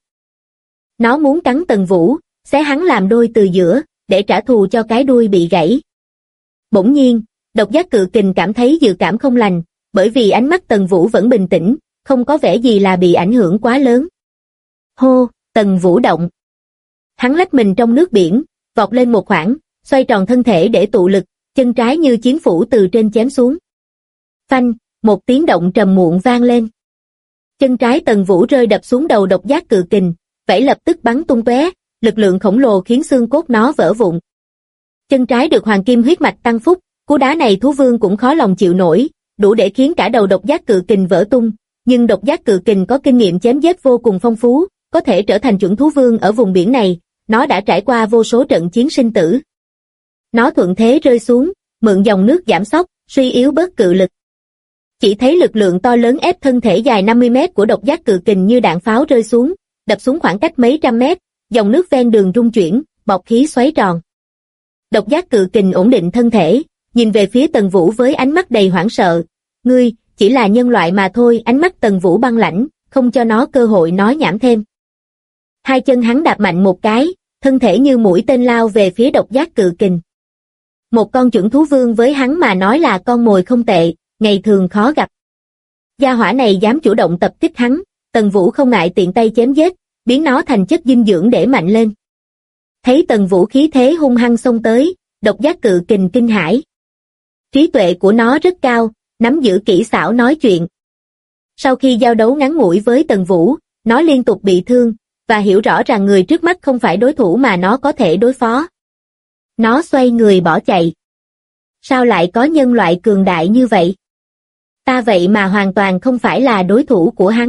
Nó muốn cắn Tần Vũ, xé hắn làm đôi từ giữa, để trả thù cho cái đuôi bị gãy. Bỗng nhiên, độc giác cự kình cảm thấy dự cảm không lành, bởi vì ánh mắt Tần Vũ vẫn bình tĩnh, không có vẻ gì là bị ảnh hưởng quá lớn. Hô, Tần Vũ động. Hắn lách mình trong nước biển, vọt lên một khoảng, xoay tròn thân thể để tụ lực, chân trái như chiến phủ từ trên chém xuống. Phanh, một tiếng động trầm muộn vang lên. Chân trái Tần Vũ rơi đập xuống đầu độc giác cự kình, vảy lập tức bắn tung tóe, lực lượng khổng lồ khiến xương cốt nó vỡ vụn. Chân trái được hoàng kim huyết mạch tăng phúc, cú đá này thú vương cũng khó lòng chịu nổi, đủ để khiến cả đầu độc giác cự kình vỡ tung, nhưng độc giác cự kình có kinh nghiệm chém giết vô cùng phong phú, có thể trở thành chuẩn thú vương ở vùng biển này, nó đã trải qua vô số trận chiến sinh tử. Nó thuận thế rơi xuống, mượn dòng nước giảm sóc, suy yếu bớt cự lực. Chỉ thấy lực lượng to lớn ép thân thể dài 50 mét của độc giác cự kình như đạn pháo rơi xuống, đập xuống khoảng cách mấy trăm mét, dòng nước ven đường rung chuyển, bọc khí xoáy tròn. Độc giác cự kình ổn định thân thể, nhìn về phía Tần Vũ với ánh mắt đầy hoảng sợ. Ngươi, chỉ là nhân loại mà thôi. Ánh mắt Tần Vũ băng lãnh, không cho nó cơ hội nói nhảm thêm. Hai chân hắn đạp mạnh một cái, thân thể như mũi tên lao về phía độc giác cự kình. Một con chưởng thú vương với hắn mà nói là con mồi không tệ, ngày thường khó gặp. Gia hỏa này dám chủ động tập kích hắn, Tần Vũ không ngại tiện tay chém giết, biến nó thành chất dinh dưỡng để mạnh lên. Thấy Tần Vũ khí thế hung hăng xông tới, độc giác cự kình kinh hãi. Trí tuệ của nó rất cao, nắm giữ kỹ xảo nói chuyện. Sau khi giao đấu ngắn ngủi với Tần Vũ, nó liên tục bị thương, và hiểu rõ rằng người trước mắt không phải đối thủ mà nó có thể đối phó. Nó xoay người bỏ chạy. Sao lại có nhân loại cường đại như vậy? Ta vậy mà hoàn toàn không phải là đối thủ của hắn.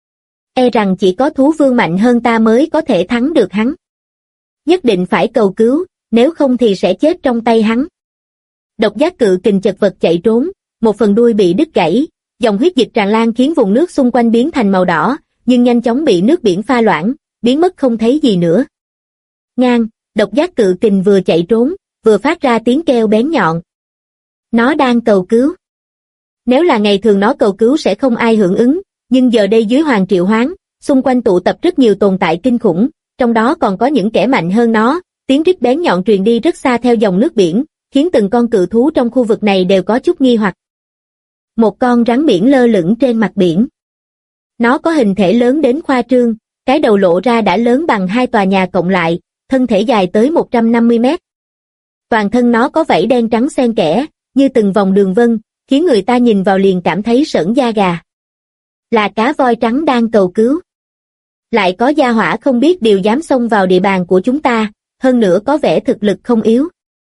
E rằng chỉ có thú vương mạnh hơn ta mới có thể thắng được hắn. Nhất định phải cầu cứu, nếu không thì sẽ chết trong tay hắn. Độc giác cự kình chật vật chạy trốn, một phần đuôi bị đứt gãy, dòng huyết dịch tràn lan khiến vùng nước xung quanh biến thành màu đỏ, nhưng nhanh chóng bị nước biển pha loãng, biến mất không thấy gì nữa. Ngang, độc giác cự kình vừa chạy trốn, vừa phát ra tiếng kêu bén nhọn. Nó đang cầu cứu. Nếu là ngày thường nó cầu cứu sẽ không ai hưởng ứng, nhưng giờ đây dưới Hoàng Triệu Hoán, xung quanh tụ tập rất nhiều tồn tại kinh khủng, trong đó còn có những kẻ mạnh hơn nó, tiếng rít bén nhọn truyền đi rất xa theo dòng nước biển, khiến từng con cự thú trong khu vực này đều có chút nghi hoặc. Một con rắn biển lơ lửng trên mặt biển. Nó có hình thể lớn đến khoa trương, cái đầu lộ ra đã lớn bằng 2 tòa nhà cộng lại, thân thể dài tới 150 mét. Toàn thân nó có vảy đen trắng xen kẽ, như từng vòng đường vân, khiến người ta nhìn vào liền cảm thấy sởn da gà. Là cá voi trắng đang cầu cứu. Lại có gia hỏa không biết điều dám xông vào địa bàn của chúng ta, hơn nữa có vẻ thực lực không yếu.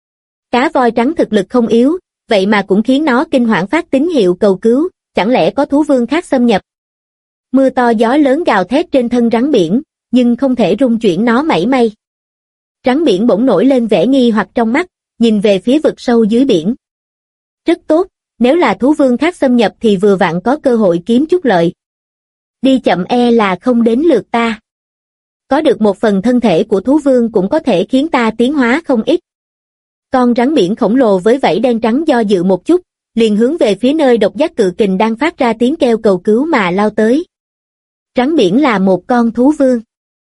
Cá voi trắng thực lực không yếu, vậy mà cũng khiến nó kinh hoảng phát tín hiệu cầu cứu, chẳng lẽ có thú vương khác xâm nhập. Mưa to gió lớn gào thét trên thân rắn biển, nhưng không thể rung chuyển nó mảy may. Rắn biển bỗng nổi lên vẻ nghi hoặc trong mắt, nhìn về phía vực sâu dưới biển. Rất tốt, nếu là thú vương khác xâm nhập thì vừa vặn có cơ hội kiếm chút lợi. Đi chậm e là không đến lượt ta. Có được một phần thân thể của thú vương cũng có thể khiến ta tiến hóa không ít. Con rắn biển khổng lồ với vảy đen trắng do dự một chút, liền hướng về phía nơi độc giác cự kình đang phát ra tiếng kêu cầu cứu mà lao tới. Rắn biển là một con thú vương.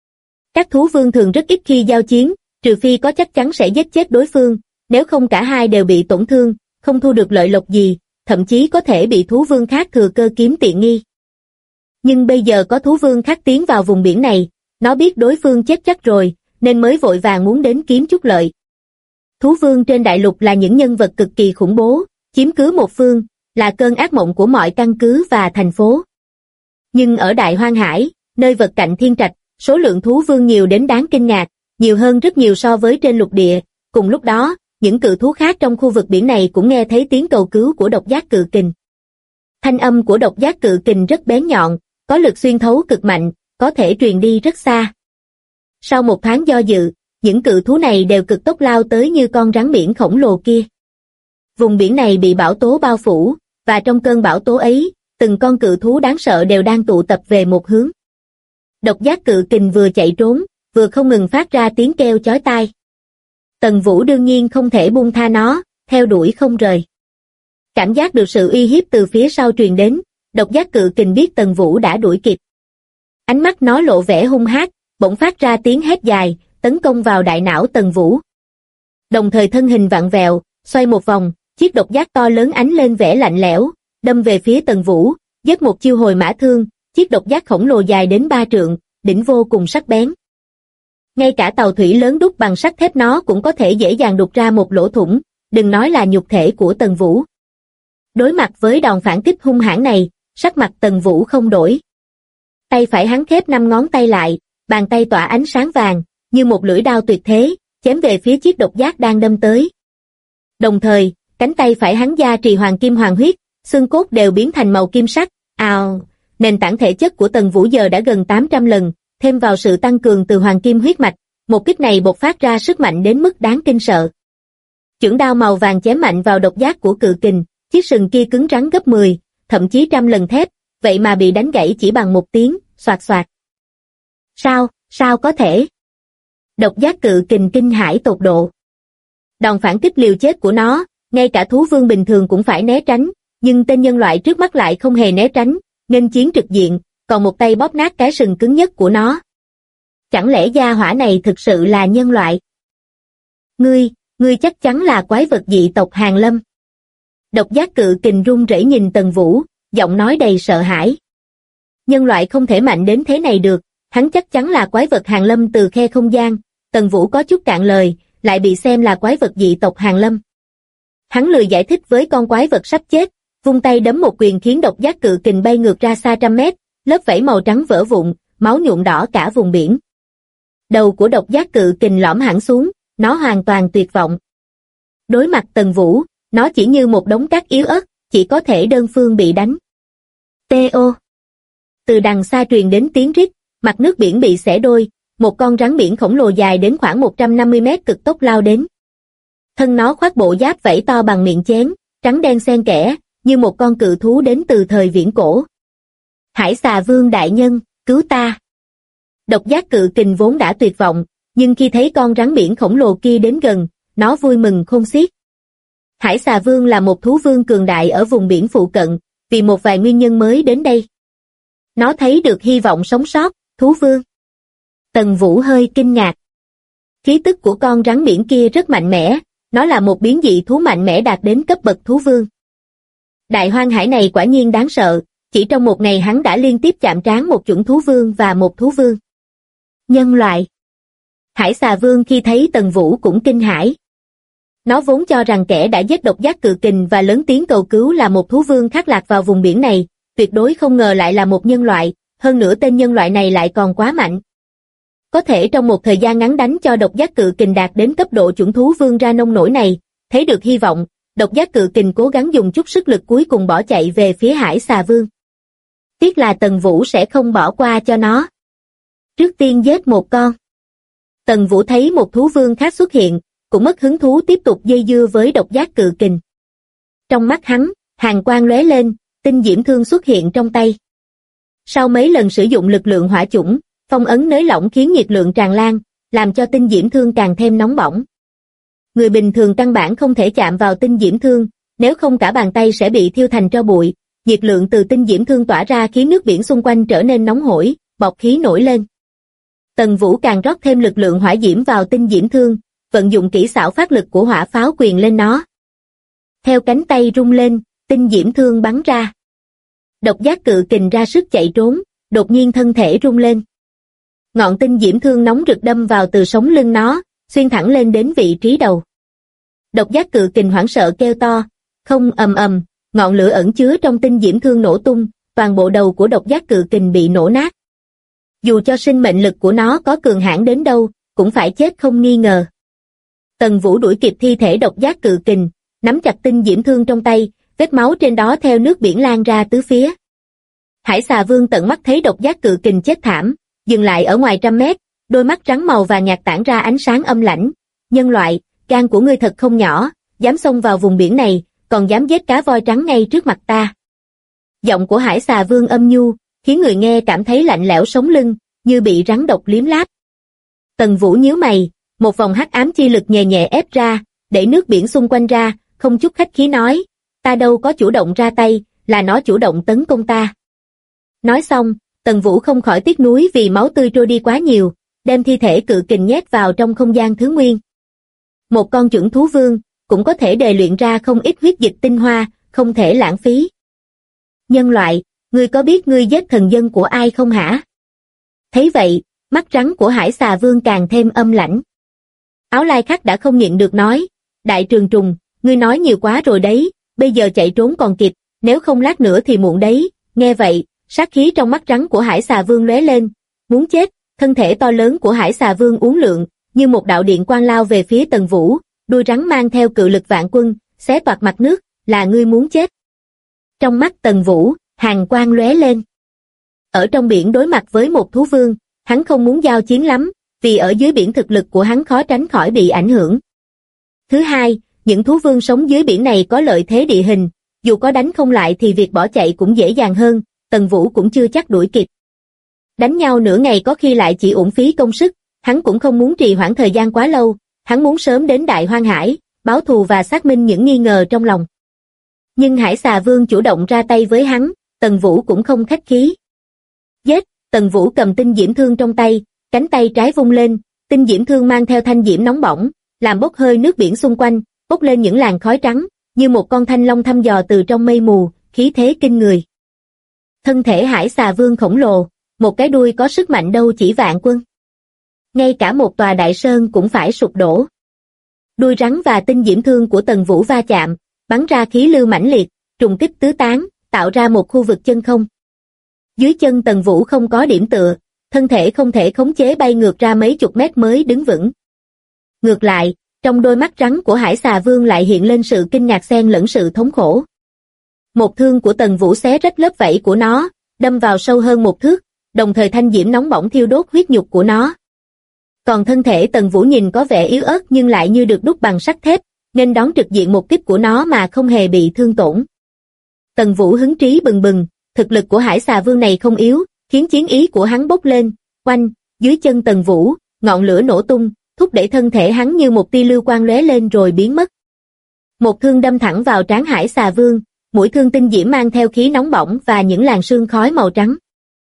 Các thú vương thường rất ít khi giao chiến, trừ phi có chắc chắn sẽ giết chết đối phương, nếu không cả hai đều bị tổn thương, không thu được lợi lộc gì, thậm chí có thể bị thú vương khác thừa cơ kiếm tiện nghi. Nhưng bây giờ có thú vương khác tiến vào vùng biển này, nó biết đối phương chết chắc rồi, nên mới vội vàng muốn đến kiếm chút lợi. Thú vương trên đại lục là những nhân vật cực kỳ khủng bố, chiếm cứ một phương, là cơn ác mộng của mọi căn cứ và thành phố. Nhưng ở Đại Hoang Hải, nơi vật cạnh thiên trạch, số lượng thú vương nhiều đến đáng kinh ngạc, nhiều hơn rất nhiều so với trên lục địa. Cùng lúc đó, những cự thú khác trong khu vực biển này cũng nghe thấy tiếng cầu cứu của độc giác cự kình. Thanh âm của độc giác cự kình rất bén nhọn, có lực xuyên thấu cực mạnh, có thể truyền đi rất xa. Sau một thoáng do dự, những cự thú này đều cực tốc lao tới như con rắn biển khổng lồ kia. Vùng biển này bị bão tố bao phủ, và trong cơn bão tố ấy, từng con cự thú đáng sợ đều đang tụ tập về một hướng. Độc giác cự kình vừa chạy trốn, vừa không ngừng phát ra tiếng kêu chói tai. Tần Vũ đương nhiên không thể buông tha nó, theo đuổi không rời. Cảm giác được sự uy hiếp từ phía sau truyền đến, độc giác cự kình biết Tần Vũ đã đuổi kịp. Ánh mắt nó lộ vẻ hung hác, bỗng phát ra tiếng hét dài, tấn công vào đại não Tần Vũ. Đồng thời thân hình vặn vẹo, xoay một vòng, chiếc độc giác to lớn ánh lên vẻ lạnh lẽo, đâm về phía Tần Vũ, giết một chiêu hồi mã thương, chiếc độc giác khổng lồ dài đến 3 trượng, đỉnh vô cùng sắc bén. Ngay cả tàu thủy lớn đúc bằng sắt thép nó cũng có thể dễ dàng đục ra một lỗ thủng, đừng nói là nhục thể của Tần Vũ. Đối mặt với đòn phản kích hung hãn này, sắc mặt Tần Vũ không đổi. Tay phải hắn khép 5 ngón tay lại, bàn tay tỏa ánh sáng vàng, như một lưỡi đao tuyệt thế, chém về phía chiếc độc giác đang đâm tới. Đồng thời, cánh tay phải hắn gia trì hoàng kim hoàng huyết, xương cốt đều biến thành màu kim sắc. Nền tảng thể chất của Tần Vũ giờ đã gần 800 lần, thêm vào sự tăng cường từ hoàng kim huyết mạch, một kích này bộc phát ra sức mạnh đến mức đáng kinh sợ. Chưởng đao màu vàng chém mạnh vào độc giác của cự kình, chiếc sừng kia cứng rắn gấp 10, thậm chí trăm lần thép, vậy mà bị đánh gãy chỉ bằng một tiếng, xoạt xoạt. Sao có thể? Độc giác cự kình kinh hãi tột độ. Đòn phản kích liều chết của nó, ngay cả thú vương bình thường cũng phải né tránh, nhưng tên nhân loại trước mắt lại không hề né tránh, nghênh chiến trực diện, còn một tay bóp nát cái sừng cứng nhất của nó. Chẳng lẽ gia hỏa này thực sự là nhân loại? Ngươi chắc chắn là quái vật dị tộc Hàn Lâm. Độc giác cự kình run rẩy nhìn Tần Vũ, giọng nói đầy sợ hãi. Nhân loại không thể mạnh đến thế này được, hắn chắc chắn là quái vật Hàn Lâm từ khe không gian. Tần Vũ có chút cạn lời, lại bị xem là quái vật dị tộc Hàn Lâm. Hắn lười giải thích với con quái vật sắp chết, vung tay đấm một quyền khiến độc giác cự kình bay ngược ra xa trăm mét, lớp vảy màu trắng vỡ vụn, máu nhuộm đỏ cả vùng biển. Đầu của độc giác cự kình lõm hẳn xuống, nó hoàn toàn tuyệt vọng. Đối mặt Tần Vũ, nó chỉ như một đống cát yếu ớt, chỉ có thể đơn phương bị đánh. T.O. Từ đằng xa truyền đến tiếng rít, mặt nước biển bị xẻ đôi, một con rắn biển khổng lồ dài đến khoảng 150 mét cực tốc lao đến. Thân nó khoác bộ giáp vảy to bằng miệng chén, trắng đen xen kẽ, như một con cự thú đến từ thời viễn cổ. Hải xà vương đại nhân, cứu ta! Độc giác cự kình vốn đã tuyệt vọng, nhưng khi thấy con rắn biển khổng lồ kia đến gần, nó vui mừng khôn xiết. Hải xà vương là một thú vương cường đại ở vùng biển phụ cận, vì một vài nguyên nhân mới đến đây. Nó thấy được hy vọng sống sót, thú vương. Tần Vũ hơi kinh ngạc. Khí tức của con rắn biển kia rất mạnh mẽ, nó là một biến dị thú mạnh mẽ đạt đến cấp bậc thú vương. Đại hoang hải này quả nhiên đáng sợ, chỉ trong một ngày hắn đã liên tiếp chạm trán một chủng thú vương và một thú vương. Nhân loại. Hải xà vương khi thấy Tần Vũ cũng kinh hãi. Nó vốn cho rằng kẻ đã giết độc giác cự kình và lớn tiếng cầu cứu là một thú vương khác lạc vào vùng biển này, tuyệt đối không ngờ lại là một nhân loại, hơn nữa tên nhân loại này lại còn quá mạnh. Có thể trong một thời gian ngắn đánh cho độc giác cự kình đạt đến cấp độ chủng thú vương ra nông nổi này, thấy được hy vọng, độc giác cự kình cố gắng dùng chút sức lực cuối cùng bỏ chạy về phía hải xà vương. Tiếc là Tần Vũ sẽ không bỏ qua cho nó. Trước tiên giết một con. Tần Vũ thấy một thú vương khác xuất hiện, cũng mất hứng thú tiếp tục dây dưa với độc giác cự kình. Trong mắt hắn, hàn quang lóe lên, tinh diễm thương xuất hiện trong tay. Sau mấy lần sử dụng lực lượng hỏa chủng, phong ấn nới lỏng khiến nhiệt lượng tràn lan, làm cho tinh diễm thương càng thêm nóng bỏng. Người bình thường căn bản không thể chạm vào tinh diễm thương, nếu không cả bàn tay sẽ bị thiêu thành tro bụi. Nhiệt lượng từ tinh diễm thương tỏa ra khiến nước biển xung quanh trở nên nóng hổi, bọt khí nổi lên. Tần Vũ càng rót thêm lực lượng hỏa diễm vào tinh diễm thương, vận dụng kỹ xảo phát lực của hỏa pháo quyền lên nó. Theo cánh tay rung lên, tinh diễm thương bắn ra. Độc giác cự kình ra sức chạy trốn, đột nhiên thân thể rung lên. Ngọn tinh diễm thương nóng rực đâm vào từ sống lưng nó, xuyên thẳng lên đến vị trí đầu. Độc giác cự kình hoảng sợ kêu to, không, ầm ầm, ngọn lửa ẩn chứa trong tinh diễm thương nổ tung, toàn bộ đầu của độc giác cự kình bị nổ nát. Dù cho sinh mệnh lực của nó có cường hãn đến đâu, cũng phải chết không nghi ngờ. Tần Vũ đuổi kịp thi thể độc giác cự kình, nắm chặt tinh diễm thương trong tay, vết máu trên đó theo nước biển lan ra tứ phía. Hải xà vương tận mắt thấy độc giác cự kình chết thảm, dừng lại ở ngoài trăm mét, đôi mắt trắng màu và nhạt tản ra ánh sáng âm lãnh. Nhân loại, gan của ngươi thật không nhỏ, dám xông vào vùng biển này, còn dám giết cá voi trắng ngay trước mặt ta. Giọng của hải xà vương âm nhu, khiến người nghe cảm thấy lạnh lẽo sống lưng, như bị rắn độc liếm láp. Tần Vũ nhíu mày, một vòng hắc ám chi lực nhẹ nhẹ ép ra, đẩy nước biển xung quanh ra, không chút khách khí nói, ta đâu có chủ động ra tay, là nó chủ động tấn công ta. Nói xong, Tần Vũ không khỏi tiếc nuối vì máu tươi trôi đi quá nhiều, đem thi thể cự kình nhét vào trong không gian thứ nguyên. Một con chưởng thú vương, cũng có thể đề luyện ra không ít huyết dịch tinh hoa, không thể lãng phí. Nhân loại, ngươi có biết ngươi giết thần dân của ai không hả? Thấy vậy, mắt rắn của hải xà vương càng thêm âm lãnh. Áo lai khắc đã không nhịn được nói, đại trường trùng, ngươi nói nhiều quá rồi đấy, bây giờ chạy trốn còn kịp, nếu không lát nữa thì muộn đấy. Nghe vậy, sát khí trong mắt rắn của hải xà vương lóe lên, muốn chết. Thân thể to lớn của hải xà vương uốn lượn, như một đạo điện quang lao về phía Tần Vũ, đuôi rắn mang theo cự lực vạn quân, xé toạc mặt nước, là ngươi muốn chết. Trong mắt Tần Vũ, hàn quang lóe lên. Ở trong biển đối mặt với một thú vương, hắn không muốn giao chiến lắm, vì ở dưới biển thực lực của hắn khó tránh khỏi bị ảnh hưởng. Thứ hai, những thú vương sống dưới biển này có lợi thế địa hình, dù có đánh không lại thì việc bỏ chạy cũng dễ dàng hơn, Tần Vũ cũng chưa chắc đuổi kịp. Đánh nhau nửa ngày có khi lại chỉ uổng phí công sức, Hắn cũng không muốn trì hoãn thời gian quá lâu, hắn muốn sớm đến Đại Hoang Hải, báo thù và xác minh những nghi ngờ trong lòng. Nhưng Hải Xà Vương chủ động ra tay với hắn, Tần Vũ cũng không khách khí. Giết! Tần Vũ cầm tinh diễm thương trong tay, cánh tay trái vung lên, tinh diễm thương mang theo thanh diễm nóng bỏng, làm bốc hơi nước biển xung quanh, bốc lên những làn khói trắng, như một con thanh long thăm dò từ trong mây mù, khí thế kinh người. Thân thể Hải Xà Vương khổng lồ, một cái đuôi có sức mạnh đâu chỉ vạn quân. Ngay cả một tòa đại sơn cũng phải sụp đổ. Đuôi rắn và tinh diễm thương của Tần Vũ va chạm, bắn ra khí lưu mãnh liệt, trùng kích tứ tán, tạo ra một khu vực chân không. Dưới chân Tần Vũ không có điểm tựa, thân thể không thể khống chế bay ngược ra mấy chục mét mới đứng vững. Ngược lại, trong đôi mắt rắn của Hải Xà Vương lại hiện lên sự kinh ngạc xen lẫn sự thống khổ. Một thương của Tần Vũ xé rách lớp vảy của nó, đâm vào sâu hơn một thước, đồng thời thanh diễm nóng bỏng thiêu đốt huyết nhục của nó. Còn thân thể Tần Vũ nhìn có vẻ yếu ớt nhưng lại như được đúc bằng sắt thép, nên đón trực diện một kích của nó mà không hề bị thương tổn. Tần Vũ hứng trí bừng bừng, thực lực của Hải Xà Vương này không yếu, khiến chiến ý của hắn bốc lên, oanh, dưới chân Tần Vũ, ngọn lửa nổ tung, thúc đẩy thân thể hắn như một tia lưu quang lóe lên rồi biến mất. Một thương đâm thẳng vào trán Hải Xà Vương, mũi thương tinh diễm mang theo khí nóng bỏng và những làn sương khói màu trắng.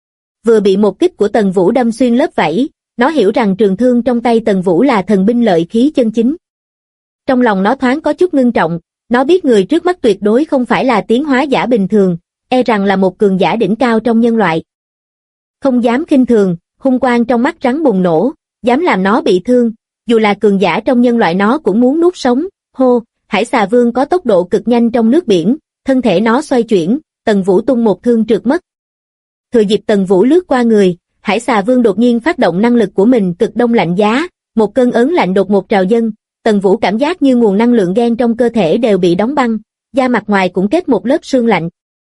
Vừa bị một kích của Tần Vũ đâm xuyên lớp vảy, nó hiểu rằng trường thương trong tay Tần Vũ là thần binh lợi khí chân chính. Trong lòng nó thoáng có chút ngưng trọng, nó biết người trước mắt tuyệt đối không phải là tiến hóa giả bình thường, e rằng là một cường giả đỉnh cao trong nhân loại. Không dám khinh thường, hung quang trong mắt rắn bùng nổ, dám làm nó bị thương, dù là cường giả trong nhân loại nó cũng muốn nuốt sống. Hô, Hải Xà Vương có tốc độ cực nhanh trong nước biển, thân thể nó xoay chuyển, Tần Vũ tung một thương trượt mất. Thừa dịp Tần Vũ lướt qua người, Hải Xà Vương đột nhiên phát động năng lực của mình cực đông lạnh giá, một cơn ớn lạnh đột ngột trào dâng, Tần Vũ cảm giác như nguồn năng lượng gen trong cơ thể đều bị đóng băng, da mặt ngoài cũng kết một lớp sương lạnh.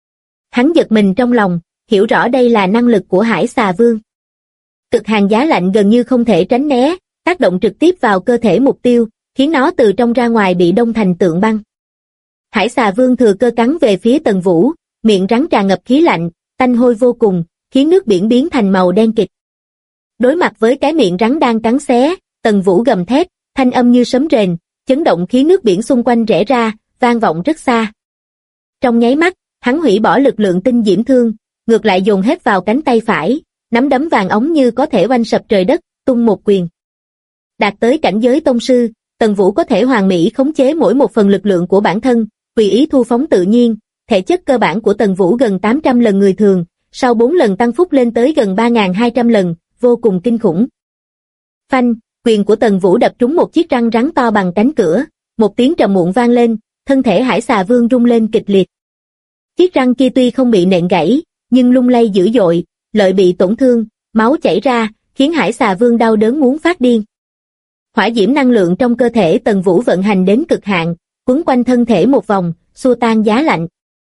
Hắn giật mình trong lòng, hiểu rõ đây là năng lực của Hải Xà Vương. Cực hàn giá lạnh gần như không thể tránh né, tác động trực tiếp vào cơ thể mục tiêu, khiến nó từ trong ra ngoài bị đông thành tượng băng. Hải Xà Vương thừa cơ cắn về phía Tần Vũ, miệng rắn tràn ngập khí lạnh, tanh hôi vô cùng, khiến nước biển biến thành màu đen kịt. Đối mặt với cái miệng rắn đang cắn xé, Tần Vũ gầm thét, thanh âm như sấm rền, chấn động khiến nước biển xung quanh rẽ ra, vang vọng rất xa. Trong nháy mắt, hắn hủy bỏ lực lượng tinh diễm thương, ngược lại dồn hết vào cánh tay phải, nắm đấm vàng ống như có thể oanh sập trời đất, tung một quyền. Đạt tới cảnh giới tông sư, Tần Vũ có thể hoàn mỹ khống chế mỗi một phần lực lượng của bản thân, tùy ý thu phóng tự nhiên, thể chất cơ bản của Tần Vũ gần 800 lần người thường, sau 4 lần tăng phúc lên tới gần 3.200 lần, vô cùng kinh khủng. Phanh, quyền của Tần Vũ đập trúng một chiếc răng rắn to bằng cánh cửa, một tiếng trầm muộn vang lên, thân thể Hải Xà Vương rung lên kịch liệt. Chiếc răng kia tuy không bị nện gãy, nhưng lung lay dữ dội, lợi bị tổn thương, máu chảy ra, khiến Hải Xà Vương đau đớn muốn phát điên. Hỏa diễm năng lượng trong cơ thể Tần Vũ vận hành đến cực hạn, quấn quanh thân thể một vòng, xua tan giá lạnh.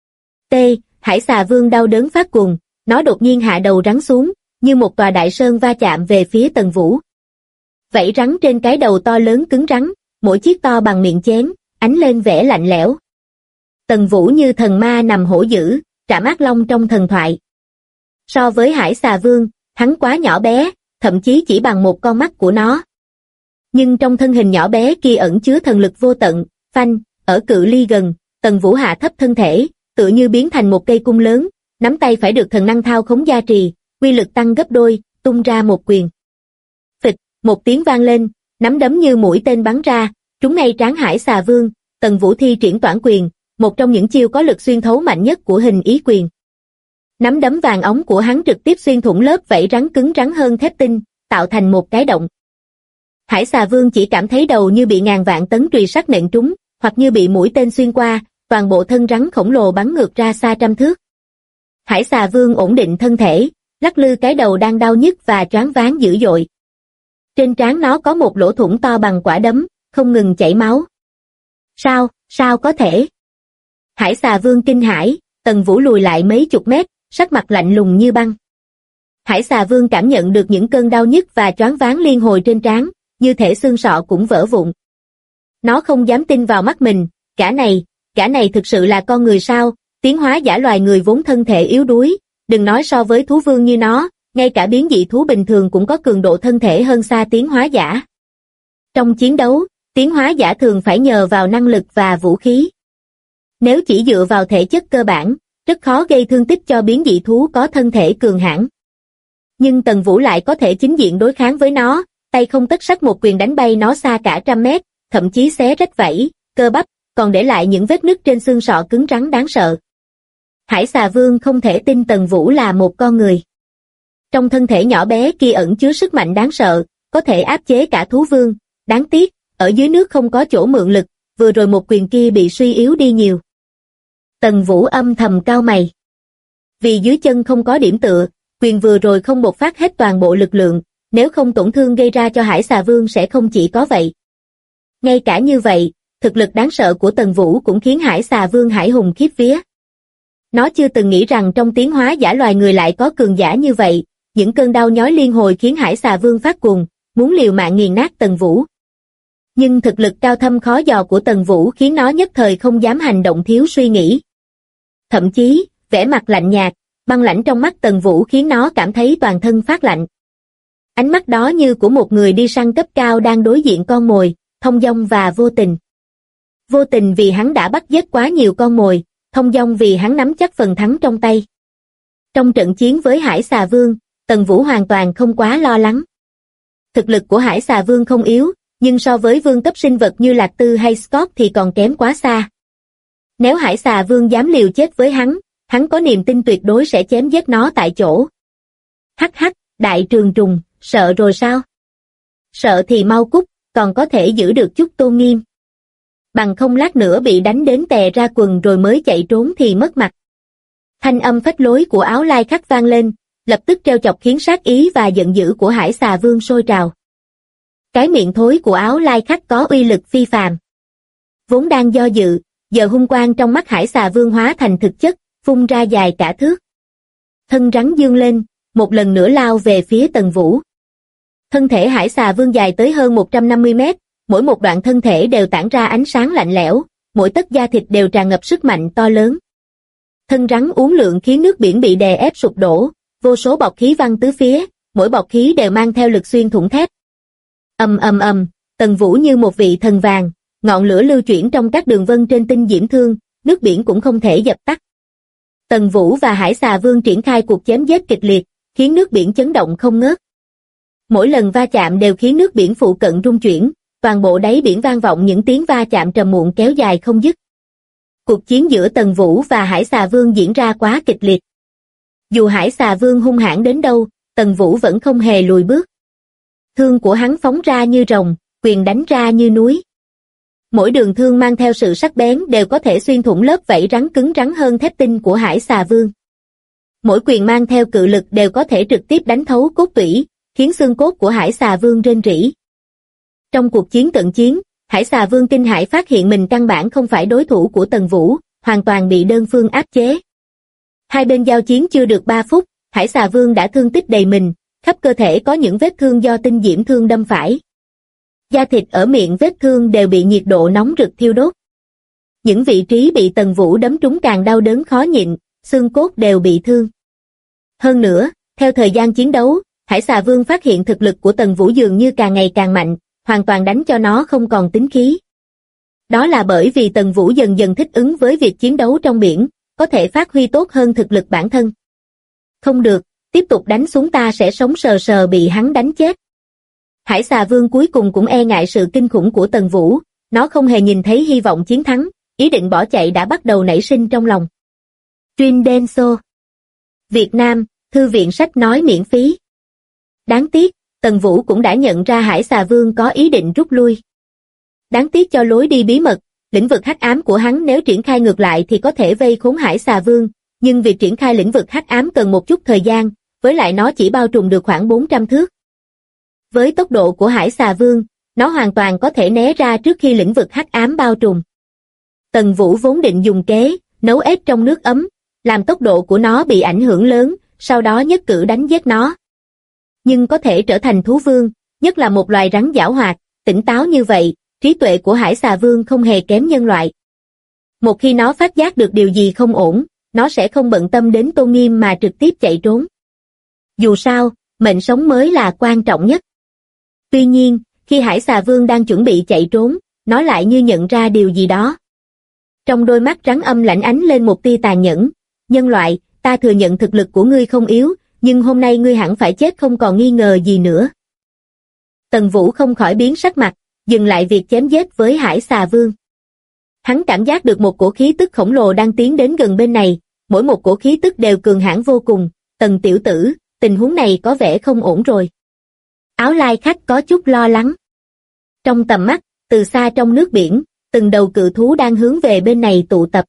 Hải Xà Vương đau đớn phát cuồng, nó đột nhiên hạ đầu rắn xuống, như một tòa đại sơn va chạm về phía Tần Vũ. Vảy rắn trên cái đầu to lớn cứng rắn, mỗi chiếc to bằng miệng chén, ánh lên vẻ lạnh lẽo. Tần Vũ như thần ma nằm hổ dữ, Trảm Ác Long trong thần thoại. So với Hải Xà Vương, hắn quá nhỏ bé, thậm chí chỉ bằng một con mắt của nó. Nhưng trong thân hình nhỏ bé kia ẩn chứa thần lực vô tận, phanh, ở cự ly gần, Tần Vũ hạ thấp thân thể, tựa như biến thành một cây cung lớn, nắm tay phải được thần năng thao khống gia trì, uy lực tăng gấp đôi, tung ra một quyền. Phịch, một tiếng vang lên, nắm đấm như mũi tên bắn ra, trúng ngay trán Hải Xà Vương, Tần Vũ thi triển toản quyền, một trong những chiêu có lực xuyên thấu mạnh nhất của hình ý quyền. Nắm đấm vàng óng của hắn trực tiếp xuyên thủng lớp vảy rắn cứng rắn hơn thép tinh, tạo thành một cái động. Hải Xà Vương chỉ cảm thấy đầu như bị ngàn vạn tấn chùy sắt nện trúng, hoặc như bị mũi tên xuyên qua, toàn bộ thân rắn khổng lồ bắn ngược ra xa trăm thước. Hải Xà Vương ổn định thân thể, lắc lư cái đầu đang đau nhức và choáng váng dữ dội. Trên trán nó có một lỗ thủng to bằng quả đấm, không ngừng chảy máu. Sao có thể? Hải Xà Vương kinh hãi, Tần Vũ lùi lại mấy chục mét, sắc mặt lạnh lùng như băng. Hải Xà Vương cảm nhận được những cơn đau nhức và choáng váng liên hồi trên trán, như thể xương sọ cũng vỡ vụn. Nó không dám tin vào mắt mình, gã này thực sự là con người sao? Tiến hóa giả loài người vốn thân thể yếu đuối, đừng nói so với thú vương như nó, Ngay cả biến dị thú bình thường cũng có cường độ thân thể hơn xa tiến hóa giả. Trong chiến đấu, tiến hóa giả thường phải nhờ vào năng lực và vũ khí. Nếu chỉ dựa vào thể chất cơ bản, rất khó gây thương tích cho biến dị thú có thân thể cường hãn. Nhưng Tần Vũ lại có thể chính diện đối kháng với nó, tay không tất sắt một quyền đánh bay nó xa cả trăm mét, thậm chí xé rách vảy, cơ bắp, còn để lại những vết nứt trên xương sọ cứng rắn đáng sợ. Hải Xà Vương không thể tin Tần Vũ là một con người. Trong thân thể nhỏ bé kia ẩn chứa sức mạnh đáng sợ, có thể áp chế cả thú vương. Đáng tiếc, ở dưới nước không có chỗ mượn lực, vừa rồi một quyền kia bị suy yếu đi nhiều. Tần Vũ âm thầm cau mày. Vì dưới chân không có điểm tựa, quyền vừa rồi không bộc phát hết toàn bộ lực lượng, nếu không tổn thương gây ra cho Hải Xà Vương sẽ không chỉ có vậy. Ngay cả như vậy, thực lực đáng sợ của Tần Vũ cũng khiến Hải Xà Vương hải hùng khiếp vía. Nó chưa từng nghĩ rằng trong tiến hóa giả loài người lại có cường giả như vậy, những cơn đau nhói liên hồi khiến Hải Xà Vương phát cuồng, muốn liều mạng nghiền nát Tần Vũ. Nhưng thực lực cao thâm khó dò của Tần Vũ khiến nó nhất thời không dám hành động thiếu suy nghĩ. Thậm chí, vẻ mặt lạnh nhạt, băng lãnh trong mắt Tần Vũ khiến nó cảm thấy toàn thân phát lạnh. Ánh mắt đó như của một người đi săn cấp cao đang đối diện con mồi, thông dong và vô tình. Vô tình vì hắn đã bắt giết quá nhiều con mồi, thông dong vì hắn nắm chắc phần thắng trong tay. Trong trận chiến với Hải Xà Vương, Tần Vũ hoàn toàn không quá lo lắng. Thực lực của Hải Xà Vương không yếu, nhưng so với vương cấp sinh vật như Lạc Tư hay Scott thì còn kém quá xa. Nếu Hải Xà Vương dám liều chết với hắn có niềm tin tuyệt đối sẽ chém giết nó tại chỗ. Hắc hắc, Đại Trường Trùng, sợ rồi sao? Sợ thì mau cút, còn có thể giữ được chút tôn nghiêm. Bằng không lát nữa bị đánh đến tè ra quần rồi mới chạy trốn thì mất mặt. Thanh âm phách lối của Áo Lai Khắc vang lên, lập tức trêu chọc khiến sát ý và giận dữ của Hải Xà Vương sôi trào. Cái miệng thối của Áo Lai Khắc có uy lực phi phàm. Vốn đang do dự, giờ hung quang trong mắt Hải Xà Vương hóa thành thực chất, phun ra dài cả thước. Thân rắn dương lên, một lần nữa lao về phía Tần Vũ. Thân thể Hải Xà Vương dài tới hơn 150 mét, mỗi một đoạn thân thể đều tản ra ánh sáng lạnh lẽo, mỗi tấc da thịt đều tràn ngập sức mạnh to lớn. Thân rắn uốn lượn khiến nước biển bị đè ép sụp đổ, vô số bọt khí văng tứ phía, mỗi bọt khí đều mang theo lực xuyên thủng thép. Ầm ầm ầm, Tần Vũ như một vị thần vàng, ngọn lửa lưu chuyển trong các đường vân trên tinh diễm thương, nước biển cũng không thể dập tắt. Tần Vũ và Hải Xà Vương triển khai cuộc chém giết kịch liệt, khiến nước biển chấn động không ngớt. Mỗi lần va chạm đều khiến nước biển phụ cận rung chuyển, toàn bộ đáy biển vang vọng những tiếng va chạm trầm muộn kéo dài không dứt. Cuộc chiến giữa Tần Vũ và Hải Xà Vương diễn ra quá kịch liệt. Dù Hải Xà Vương hung hãn đến đâu, Tần Vũ vẫn không hề lùi bước. Thương của hắn phóng ra như rồng, quyền đánh ra như núi. Mỗi đường thương mang theo sự sắc bén đều có thể xuyên thủng lớp vảy rắn cứng rắn hơn thép tinh của Hải Xà Vương. Mỗi quyền mang theo cự lực đều có thể trực tiếp đánh thấu cốt tủy, khiến xương cốt của Hải Xà Vương rên rỉ. Trong cuộc chiến cận chiến, Hải Xà Vương kinh hãi phát hiện mình căn bản không phải đối thủ của Tần Vũ, hoàn toàn bị đơn phương áp chế. Hai bên giao chiến chưa được 3 phút, Hải Xà Vương đã thương tích đầy mình, khắp cơ thể có những vết thương do tinh diễm thương đâm phải. Da thịt ở miệng vết thương đều bị nhiệt độ nóng rực thiêu đốt. Những vị trí bị Tần Vũ đấm trúng càng đau đớn khó nhịn, xương cốt đều bị thương. Hơn nữa, theo thời gian chiến đấu, Hải Xà Vương phát hiện thực lực của Tần Vũ dường như càng ngày càng mạnh, hoàn toàn đánh cho nó không còn tính khí. Đó là bởi vì Tần Vũ dần dần thích ứng với việc chiến đấu trong biển, có thể phát huy tốt hơn thực lực bản thân. Không được, tiếp tục đánh xuống ta sẽ sống sờ sờ bị hắn đánh chết. Hải Xà Vương cuối cùng cũng e ngại sự kinh khủng của Tần Vũ, nó không hề nhìn thấy hy vọng chiến thắng, ý định bỏ chạy đã bắt đầu nảy sinh trong lòng. Truyện Denso Việt Nam, Thư viện sách nói miễn phí. Đáng tiếc, Tần Vũ cũng đã nhận ra Hải Xà Vương có ý định rút lui. Đáng tiếc cho lối đi bí mật, lĩnh vực hắc ám của hắn nếu triển khai ngược lại thì có thể vây khốn Hải Xà Vương, nhưng việc triển khai lĩnh vực hắc ám cần một chút thời gian, với lại nó chỉ bao trùm được khoảng 400 thước. Với tốc độ của Hải Xà Vương, nó hoàn toàn có thể né ra trước khi lĩnh vực hắc ám bao trùm. Tần Vũ vốn định dùng kế, nấu ếch trong nước ấm, làm tốc độ của nó bị ảnh hưởng lớn, sau đó nhất cử đánh giết nó. Nhưng có thể trở thành thú vương, nhất là một loài rắn giảo hoạt, tỉnh táo như vậy, trí tuệ của Hải Xà Vương không hề kém nhân loại. Một khi nó phát giác được điều gì không ổn, nó sẽ không bận tâm đến tôn nghiêm mà trực tiếp chạy trốn. Dù sao, mệnh sống mới là quan trọng nhất. Tuy nhiên, khi Hải Xà Vương đang chuẩn bị chạy trốn, nó lại như nhận ra điều gì đó. Trong đôi mắt rắn âm lãnh ánh lên một tia tàn nhẫn. Nhân loại, ta thừa nhận thực lực của ngươi không yếu, nhưng hôm nay ngươi hẳn phải chết không còn nghi ngờ gì nữa. Tần Vũ không khỏi biến sắc mặt, dừng lại việc chém giết với Hải Xà Vương. Hắn cảm giác được một cổ khí tức khổng lồ đang tiến đến gần bên này, mỗi một cổ khí tức đều cường hãn vô cùng. Tần tiểu tử, tình huống này có vẻ không ổn rồi. Áo lai khách có chút lo lắng. Trong tầm mắt, từ xa trong nước biển, từng đầu cự thú đang hướng về bên này tụ tập.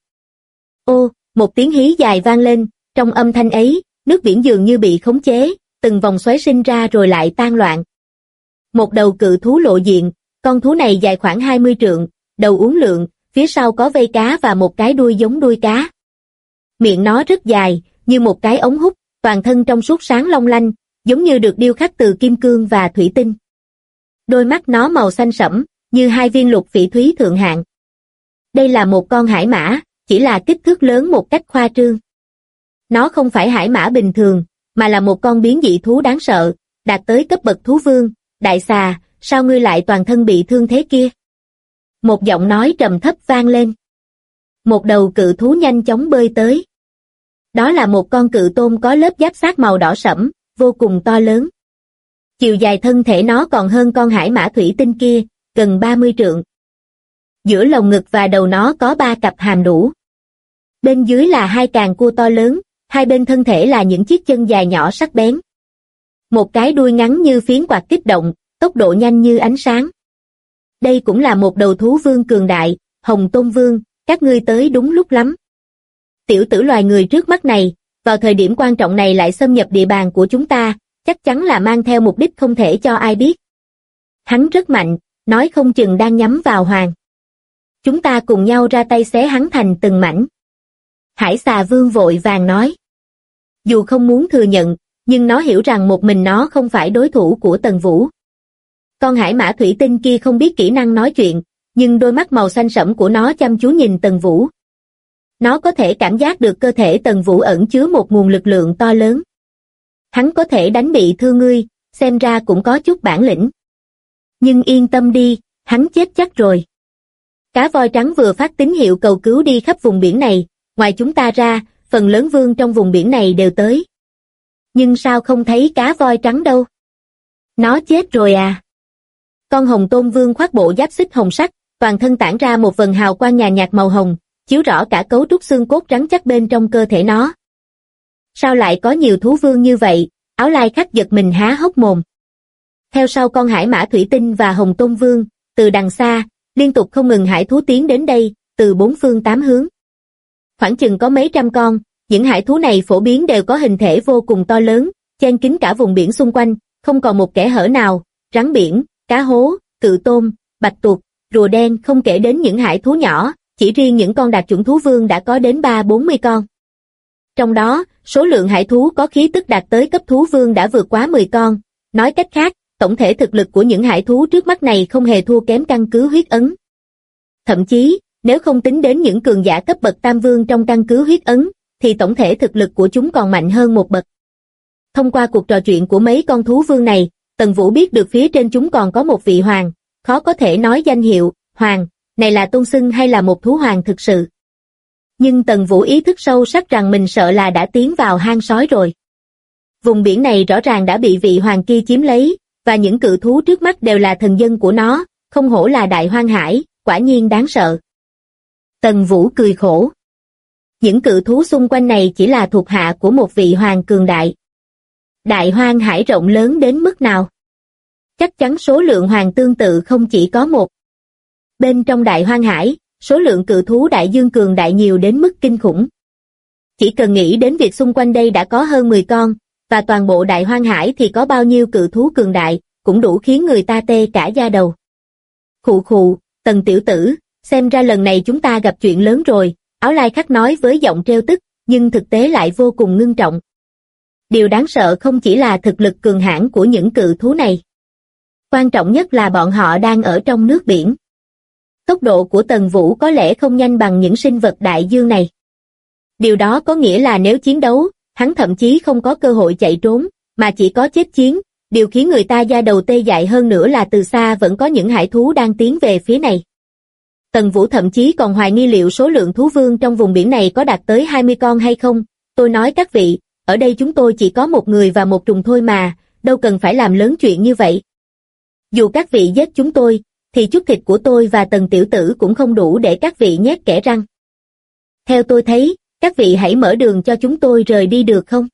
Ô, một tiếng hí dài vang lên, trong âm thanh ấy, nước biển dường như bị khống chế, từng vòng xoáy sinh ra rồi lại tan loạn. Một đầu cự thú lộ diện, con thú này dài khoảng 20 trượng, đầu uốn lượn, phía sau có vây cá và một cái đuôi giống đuôi cá. Miệng nó rất dài, như một cái ống hút, toàn thân trong suốt sáng long lanh, giống như được điêu khắc từ kim cương và thủy tinh. Đôi mắt nó màu xanh sẫm, như hai viên lục phỉ thúy thượng hạng. Đây là một con hải mã, chỉ là kích thước lớn một cách khoa trương. Nó không phải hải mã bình thường, mà là một con biến dị thú đáng sợ, đạt tới cấp bậc thú vương. Đại xà, sao ngươi lại toàn thân bị thương thế kia? Một giọng nói trầm thấp vang lên. Một đầu cự thú nhanh chóng bơi tới. Đó là một con cự tôm có lớp giáp xác màu đỏ sẫm, vô cùng to lớn. Chiều dài thân thể nó còn hơn con hải mã thủy tinh kia, gần 30 trượng. Giữa lồng ngực và đầu nó có 3 cặp hàm đũ. Bên dưới là 2 càng cua to lớn, hai bên thân thể là những chiếc chân dài nhỏ sắc bén. Một cái đuôi ngắn như phiến quạt kích động, tốc độ nhanh như ánh sáng. Đây cũng là một đầu thú vương cường đại, Hồng Tôn Vương, các ngươi tới đúng lúc lắm. Tiểu tử loài người trước mắt này, vào thời điểm quan trọng này lại xâm nhập địa bàn của chúng ta, chắc chắn là mang theo mục đích không thể cho ai biết. Hắn rất mạnh, nói không chừng đang nhắm vào Hoàng. Chúng ta cùng nhau ra tay xé hắn thành từng mảnh. Hải Xà Vương vội vàng nói. Dù không muốn thừa nhận, nhưng nó hiểu rằng một mình nó không phải đối thủ của Tần Vũ. Con hải mã thủy tinh kia không biết kỹ năng nói chuyện, nhưng đôi mắt màu xanh sẫm của nó chăm chú nhìn Tần Vũ. Nó có thể cảm giác được cơ thể Tần Vũ ẩn chứa một nguồn lực lượng to lớn. Hắn có thể đánh bị thương ngươi, xem ra cũng có chút bản lĩnh. Nhưng yên tâm đi, hắn chết chắc rồi. Cá voi trắng vừa phát tín hiệu cầu cứu đi khắp vùng biển này, ngoài chúng ta ra, phần lớn vương trong vùng biển này đều tới. Nhưng sao không thấy cá voi trắng đâu? Nó chết rồi à? Con Hồng Tôn Vương khoác bộ giáp xích hồng sắc, toàn thân tản ra một vầng hào quang nhàn nhạt màu hồng, chiếu rõ cả cấu trúc xương cốt rắn chắc bên trong cơ thể nó. Sao lại có nhiều thú vương như vậy? Áo lai khách giật mình há hốc mồm. Theo sau con hải mã thủy tinh và Hồng Tôn Vương, từ đằng xa, liên tục không ngừng hải thú tiến đến đây, từ 4 phương 8 hướng. Khoảng chừng có mấy trăm con, những hải thú này phổ biến đều có hình thể vô cùng to lớn, chen kín cả vùng biển xung quanh, không còn một kẽ hở nào, rắn biển, cá hố, cự tôm, bạch tuộc, rùa đen không kể đến những hải thú nhỏ, chỉ riêng những con đạt chuẩn thú vương đã có đến 30-40 con. Trong đó, số lượng hải thú có khí tức đạt tới cấp thú vương đã vượt quá 10 con, nói cách khác, tổng thể thực lực của những hải thú trước mắt này không hề thua kém căn cứ huyết ấn. Thậm chí, nếu không tính đến những cường giả cấp bậc tam vương trong căn cứ huyết ấn, thì tổng thể thực lực của chúng còn mạnh hơn một bậc. Thông qua cuộc trò chuyện của mấy con thú vương này, Tần Vũ biết được phía trên chúng còn có một vị hoàng, khó có thể nói danh hiệu, hoàng, này là tôn xưng hay là một thú hoàng thực sự. Nhưng Tần Vũ ý thức sâu sắc rằng mình sợ là đã tiến vào hang sói rồi. Vùng biển này rõ ràng đã bị vị hoàng kia chiếm lấy, và những cự thú trước mắt đều là thần dân của nó, không hổ là đại hoang hải, quả nhiên đáng sợ. Tần Vũ cười khổ. Những cự thú xung quanh này chỉ là thuộc hạ của một vị hoàng cường đại. Đại hoang hải rộng lớn đến mức nào? Chắc chắn số lượng hoàng tương tự không chỉ có một. Bên trong đại hoang hải, số lượng cự thú đại dương cường đại nhiều đến mức kinh khủng. Chỉ cần nghĩ đến việc xung quanh đây đã có hơn 10 con, và toàn bộ đại hoang hải thì có bao nhiêu cự thú cường đại, cũng đủ khiến người ta tê cả da đầu. Khụ khụ, Tần tiểu tử, xem ra lần này chúng ta gặp chuyện lớn rồi, Áo lai khách nói với giọng trêu tức, nhưng thực tế lại vô cùng ngưng trọng. Điều đáng sợ không chỉ là thực lực cường hãn của những cự thú này. Quan trọng nhất là bọn họ đang ở trong nước biển. Tốc độ của Tần Vũ có lẽ không nhanh bằng những sinh vật đại dương này. Điều đó có nghĩa là nếu chiến đấu, hắn thậm chí không có cơ hội chạy trốn, mà chỉ có chết chiến. Điều khiến người ta da đầu tê dại hơn nữa là từ xa vẫn có những hải thú đang tiến về phía này. Tần Vũ thậm chí còn hoài nghi liệu số lượng thú vương trong vùng biển này có đạt tới 20 con hay không. Tôi nói các vị, ở đây chúng tôi chỉ có một người và một trùng thôi mà, đâu cần phải làm lớn chuyện như vậy. Dù các vị giết chúng tôi, thì chút thịt của tôi và Tần tiểu tử cũng không đủ để các vị nhét kẽ răng. Theo tôi thấy, các vị hãy mở đường cho chúng tôi rời đi được không?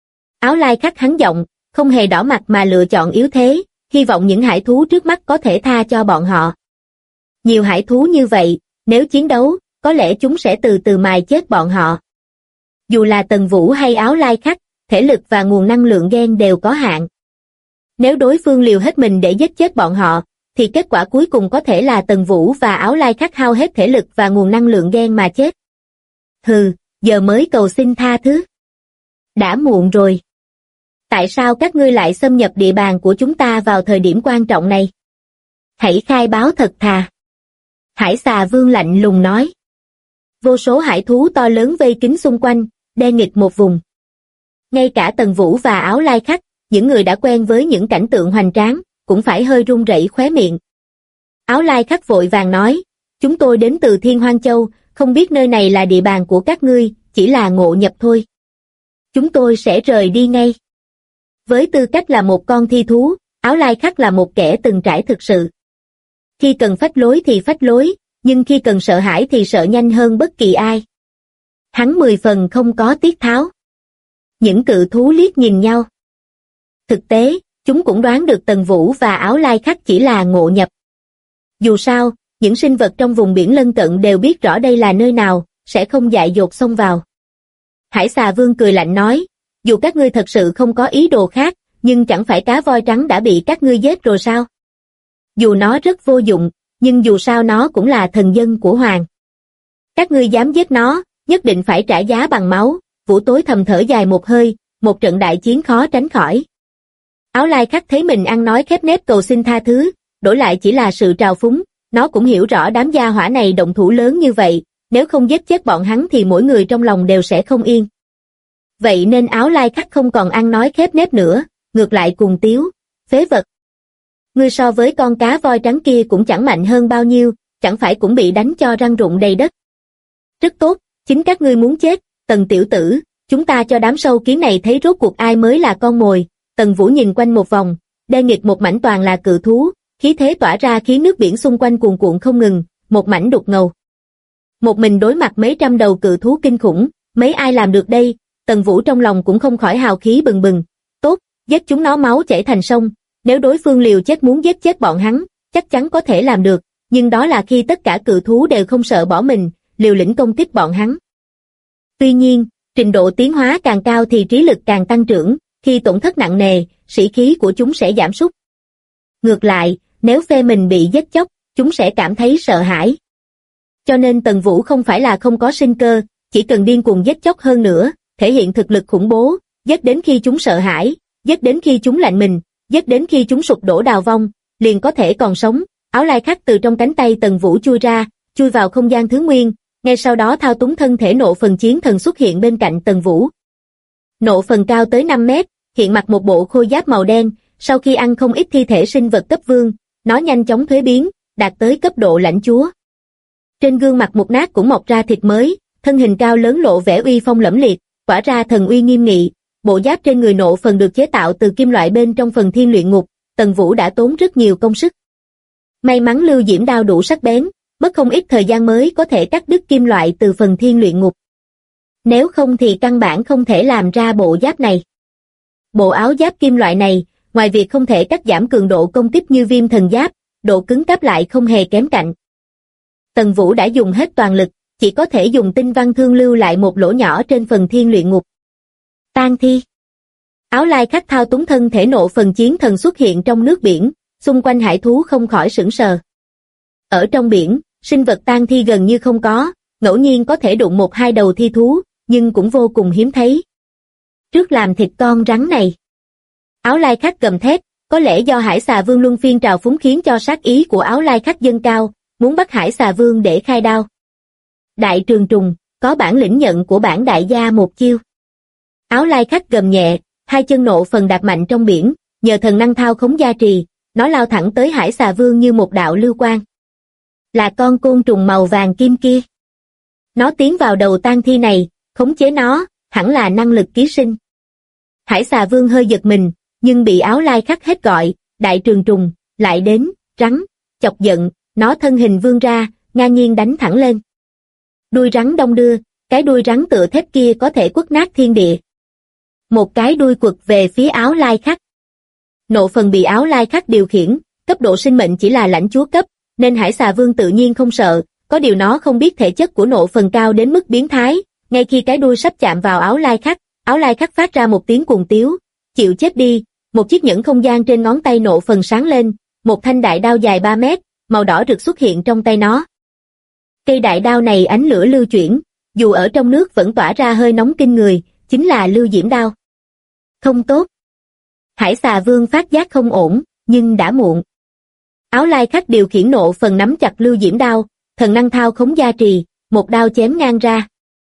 Áo lai khắc hắn giọng, không hề đỏ mặt mà lựa chọn yếu thế, hy vọng những hải thú trước mắt có thể tha cho bọn họ. Nhiều hải thú như vậy, nếu chiến đấu, có lẽ chúng sẽ từ từ mài chết bọn họ. Dù là Tần Vũ hay Áo lai khắc, thể lực và nguồn năng lượng gen đều có hạn. Nếu đối phương liều hết mình để giết chết bọn họ, thì kết quả cuối cùng có thể là Tần Vũ và Áo lai khắc hao hết thể lực và nguồn năng lượng gen mà chết. Hừ, giờ mới cầu xin tha thứ. Đã muộn rồi. Tại sao các ngươi lại xâm nhập địa bàn của chúng ta vào thời điểm quan trọng này? Hãy khai báo thật thà. Hải xà vương lạnh lùng nói. Vô số hải thú to lớn vây kín xung quanh, đe nghịch một vùng. Ngay cả Tần Vũ và Áo lai khắc, những người đã quen với những cảnh tượng hoành tráng, cũng phải hơi run rẩy khóe miệng. Áo lai khắc vội vàng nói, chúng tôi đến từ Thiên Hoang Châu, không biết nơi này là địa bàn của các ngươi, chỉ là ngộ nhập thôi. Chúng tôi sẽ rời đi ngay. Với tư cách là một con thi thú, Áo lai khắc là một kẻ từng trải thực sự. Khi cần phách lối thì phách lối, nhưng khi cần sợ hãi thì sợ nhanh hơn bất kỳ ai. Hắn 10 phần không có tiết tháo. Những cự thú liếc nhìn nhau. Thực tế, chúng cũng đoán được Tần Vũ và Áo lai khắc chỉ là ngộ nhập. Dù sao, những sinh vật trong vùng biển lân cận đều biết rõ đây là nơi nào, sẽ không dại dột xông vào. Hải xà vương cười lạnh nói, dù các ngươi thật sự không có ý đồ khác, nhưng chẳng phải cá voi trắng đã bị các ngươi giết rồi sao? Dù nó rất vô dụng, nhưng dù sao nó cũng là thần dân của Hoàng. Các ngươi dám giết nó, nhất định phải trả giá bằng máu. Vũ tối thầm thở dài một hơi, một trận đại chiến khó tránh khỏi. Áo lai khắc thấy mình ăn nói khép nép cầu xin tha thứ, đổi lại chỉ là sự trào phúng. Nó cũng hiểu rõ đám gia hỏa này động thủ lớn như vậy, nếu không giết chết bọn hắn thì mỗi người trong lòng đều sẽ không yên. Vậy nên Áo lai khắc không còn ăn nói khép nép nữa, ngược lại cùng tiếu, phế vật. Ngươi so với con cá voi trắng kia cũng chẳng mạnh hơn bao nhiêu, chẳng phải cũng bị đánh cho răng rụng đầy đất. Rất tốt, chính các ngươi muốn chết, Tần tiểu tử, chúng ta cho đám sâu kiến này thấy rốt cuộc ai mới là con mồi. Tần Vũ nhìn quanh một vòng, đe nghịch một mảnh toàn là cự thú, khí thế tỏa ra khiến nước biển xung quanh cuồn cuộn không ngừng, một mảnh đục ngầu. Một mình đối mặt mấy trăm đầu cự thú kinh khủng, mấy ai làm được đây? Tần Vũ trong lòng cũng không khỏi hào khí bừng bừng. Tốt, giết chúng nó máu chảy thành sông, nếu đối phương liều chết muốn giết chết bọn hắn, chắc chắn có thể làm được, nhưng đó là khi tất cả cự thú đều không sợ bỏ mình, liều lĩnh công kích bọn hắn. Tuy nhiên, trình độ tiến hóa càng cao thì trí lực càng tăng trưởng, khi tổn thất nặng nề, sĩ khí của chúng sẽ giảm sút. Ngược lại, nếu phe mình bị giết chóc, chúng sẽ cảm thấy sợ hãi. Cho nên Tần Vũ không phải là không có sinh cơ, chỉ cần điên cuồng giết chóc hơn nữa, thể hiện thực lực khủng bố, giết đến khi chúng sợ hãi, giết đến khi chúng lạnh mình, giết đến khi chúng sụp đổ đào vong, liền có thể còn sống. Áo lai khắc từ trong cánh tay Tần Vũ chui ra, chui vào không gian thứ nguyên, ngay sau đó thao túng thân thể nộ phần chiến thần xuất hiện bên cạnh Tần Vũ. Nộ phần cao tới 5 mét, hiện mặc một bộ khôi giáp màu đen, sau khi ăn không ít thi thể sinh vật cấp vương, nó nhanh chóng thuế biến, đạt tới cấp độ lãnh chúa. Trên gương mặt mục nát cũng mọc ra thịt mới, thân hình cao lớn lộ vẻ uy phong lẫm liệt, tỏa ra thần uy nghiêm nghị. Bộ giáp trên người nộ phần được chế tạo từ kim loại bên trong phần thiên luyện ngục, Tần Vũ đã tốn rất nhiều công sức. May mắn lưu diễm đao đủ sắc bén, mất không ít thời gian mới có thể cắt đứt kim loại từ phần thiên luyện ngục. Nếu không thì căn bản không thể làm ra bộ giáp này. Bộ áo giáp kim loại này, ngoài việc không thể cắt giảm cường độ công kích như viêm thần giáp, độ cứng cáp lại không hề kém cạnh. Tần Vũ đã dùng hết toàn lực, chỉ có thể dùng tinh văn thương lưu lại một lỗ nhỏ trên phần thiên luyện ngục. Tang thi. Áo lai khắc thao túng thân thể nộ phần chiến thần xuất hiện trong nước biển, xung quanh hải thú không khỏi sửng sờ. Ở trong biển, sinh vật tang thi gần như không có, ngẫu nhiên có thể đụng một hai đầu thi thú, nhưng cũng vô cùng hiếm thấy. Trước làm thịt con rắn này. Áo lai khắc gầm thét, có lẽ do Hải xà vương luân phiên trào phúng khiến cho sát ý của áo lai khắc dâng cao, muốn bắt Hải xà vương để khai đao. Đại trường trùng, có bản lĩnh nhận của bản đại gia một chiêu. Áo lai khắc gầm nhẹ, hai chân nộ phần đạp mạnh trong biển, nhờ thần năng thao khống gia trì, nó lao thẳng tới Hải Xà Vương như một đạo lưu quang. Là con côn trùng màu vàng kim kia. Nó tiến vào đầu tang thi này, khống chế nó, hẳn là năng lực ký sinh. Hải Xà Vương hơi giật mình, nhưng bị Áo Lai Khắc hết gọi, đại trường trùng, lại đến, rắn, chọc giận, nó thân hình vươn ra, ngang nhiên đánh thẳng lên. Đuôi rắn đong đưa, cái đuôi rắn tựa thép kia có thể quất nát thiên địa. Một cái đuôi quật về phía Áo Lai Khắc. Nộ phần bị Áo Lai Khắc điều khiển, cấp độ sinh mệnh chỉ là lãnh chúa cấp, nên Hải Xà Vương tự nhiên không sợ, có điều nó không biết thể chất của nộ phần cao đến mức biến thái, ngay khi cái đuôi sắp chạm vào Áo Lai Khắc phát ra một tiếng cuồng tiếu, chịu chết đi, một chiếc nhẫn không gian trên ngón tay nộ phần sáng lên, một thanh đại đao dài 3 mét, màu đỏ rực xuất hiện trong tay nó. Cây đại đao này ánh lửa lưu chuyển, dù ở trong nước vẫn tỏa ra hơi nóng kinh người, chính là lưu diễm đao. Không tốt. Hải Xà Vương phát giác không ổn, nhưng đã muộn. Áo Lai Khắc điều khiển nộ phần nắm chặt lưu diễm đao, thần năng thao khống gia trì, một đao chém ngang ra.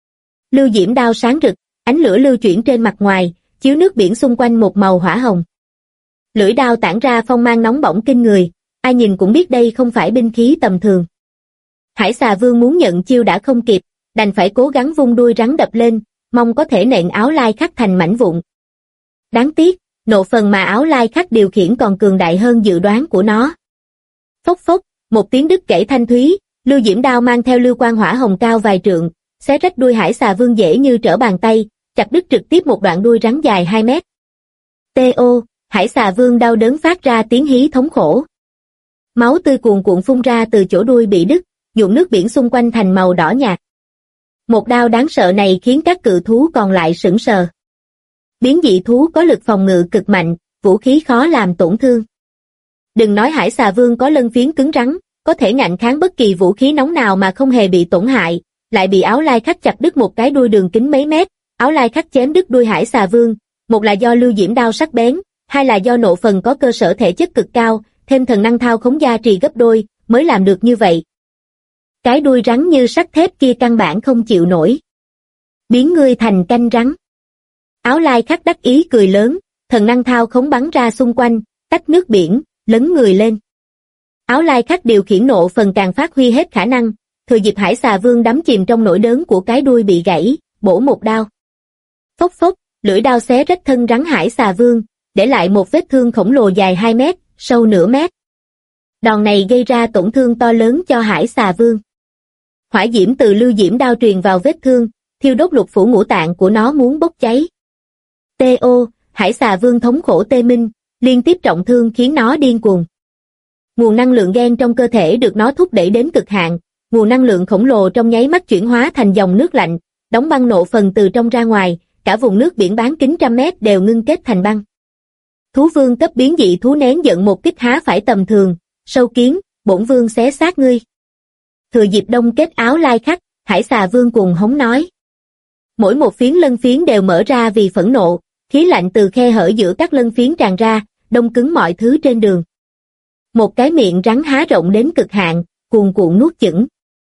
Lưu diễm đao sáng rực, ánh lửa lưu chuyển trên mặt ngoài, chiếu nước biển xung quanh một màu hỏa hồng. Lưỡi đao tản ra phong mang nóng bỏng kinh người, ai nhìn cũng biết đây không phải binh khí tầm thường. Hải Xà Vương muốn nhận chiêu đã không kịp, đành phải cố gắng vung đuôi rắn đập lên, mong có thể nện Áo Lai Khắc thành mảnh vụn. Đáng tiếc, nộ phần mà Áo Lai Khắc điều khiển còn cường đại hơn dự đoán của nó. Phốc phốc, một tiếng đứt gãy thanh thúy, lưu diễm đao mang theo lưu quang hỏa hồng cao vài trượng, xé rách đuôi Hải Xà Vương dễ như trở bàn tay, chặt đứt trực tiếp một đoạn đuôi rắn dài 2 mét. T.O. Hải Xà Vương đau đớn phát ra tiếng hí thống khổ. Máu tươi cuồn cuộn phun ra từ chỗ đuôi bị đứt, nhuộm nước biển xung quanh thành màu đỏ nhạt. Một đao đáng sợ này khiến các cự thú còn lại sững sờ. Biến dị thú có lực phòng ngự cực mạnh, vũ khí khó làm tổn thương. Đừng nói Hải Xà Vương có lân phiến cứng rắn, có thể ngạnh kháng bất kỳ vũ khí nóng nào mà không hề bị tổn hại, lại bị Áo Lai Khắc chặt đứt một cái đuôi đường kính mấy mét. Áo Lai Khắc chém đứt đuôi Hải Xà Vương, một là do lưu diễm đao sắc bén, hai là do nộ phần có cơ sở thể chất cực cao, thêm thần năng thao khống gia trì gấp đôi, mới làm được như vậy. Cái đuôi rắn như sắt thép kia căn bản không chịu nổi. Biến ngươi thành canh rắn. Áo Lai Khắc đắc ý cười lớn, thần năng thao khống bắn ra xung quanh, tách nước biển, lấn người lên. Áo Lai Khắc điều khiển nộ phần càng phát huy hết khả năng, thừa dịp Hải Xà Vương đắm chìm trong nỗi đớn của cái đuôi bị gãy, bổ một đao. Phốc phốc, lưỡi đao xé rách thân rắn Hải Xà Vương, để lại một vết thương khổng lồ dài 2 mét, sâu nửa mét. Đòn này gây ra tổn thương to lớn cho Hải Xà Vương. Hỏa diễm từ lưu diễm đao truyền vào vết thương, thiêu đốt lục phủ ngũ tạng của nó muốn bốc cháy. T.O. Hải Xà Vương thống khổ tê minh, liên tiếp trọng thương khiến nó điên cuồng. Nguồn năng lượng gen trong cơ thể được nó thúc đẩy đến cực hạn, nguồn năng lượng khổng lồ trong nháy mắt chuyển hóa thành dòng nước lạnh, đóng băng nộ phần từ trong ra ngoài, cả vùng nước biển bán kính trăm mét đều ngưng kết thành băng. Thú vương cấp biến dị thú nén giận một kích há phải tầm thường, sâu kiến, bổn vương xé xác ngươi. Thừa dịp đông kết Áo Lai Khắc, Hải Xà Vương cuồng hống nói. Mỗi một phiến lân phiến đều mở ra vì phẫn nộ, khí lạnh từ khe hở giữa các lân phiến tràn ra, đông cứng mọi thứ trên đường. Một cái miệng rắn há rộng đến cực hạn, cuồn cuộn nuốt chửng.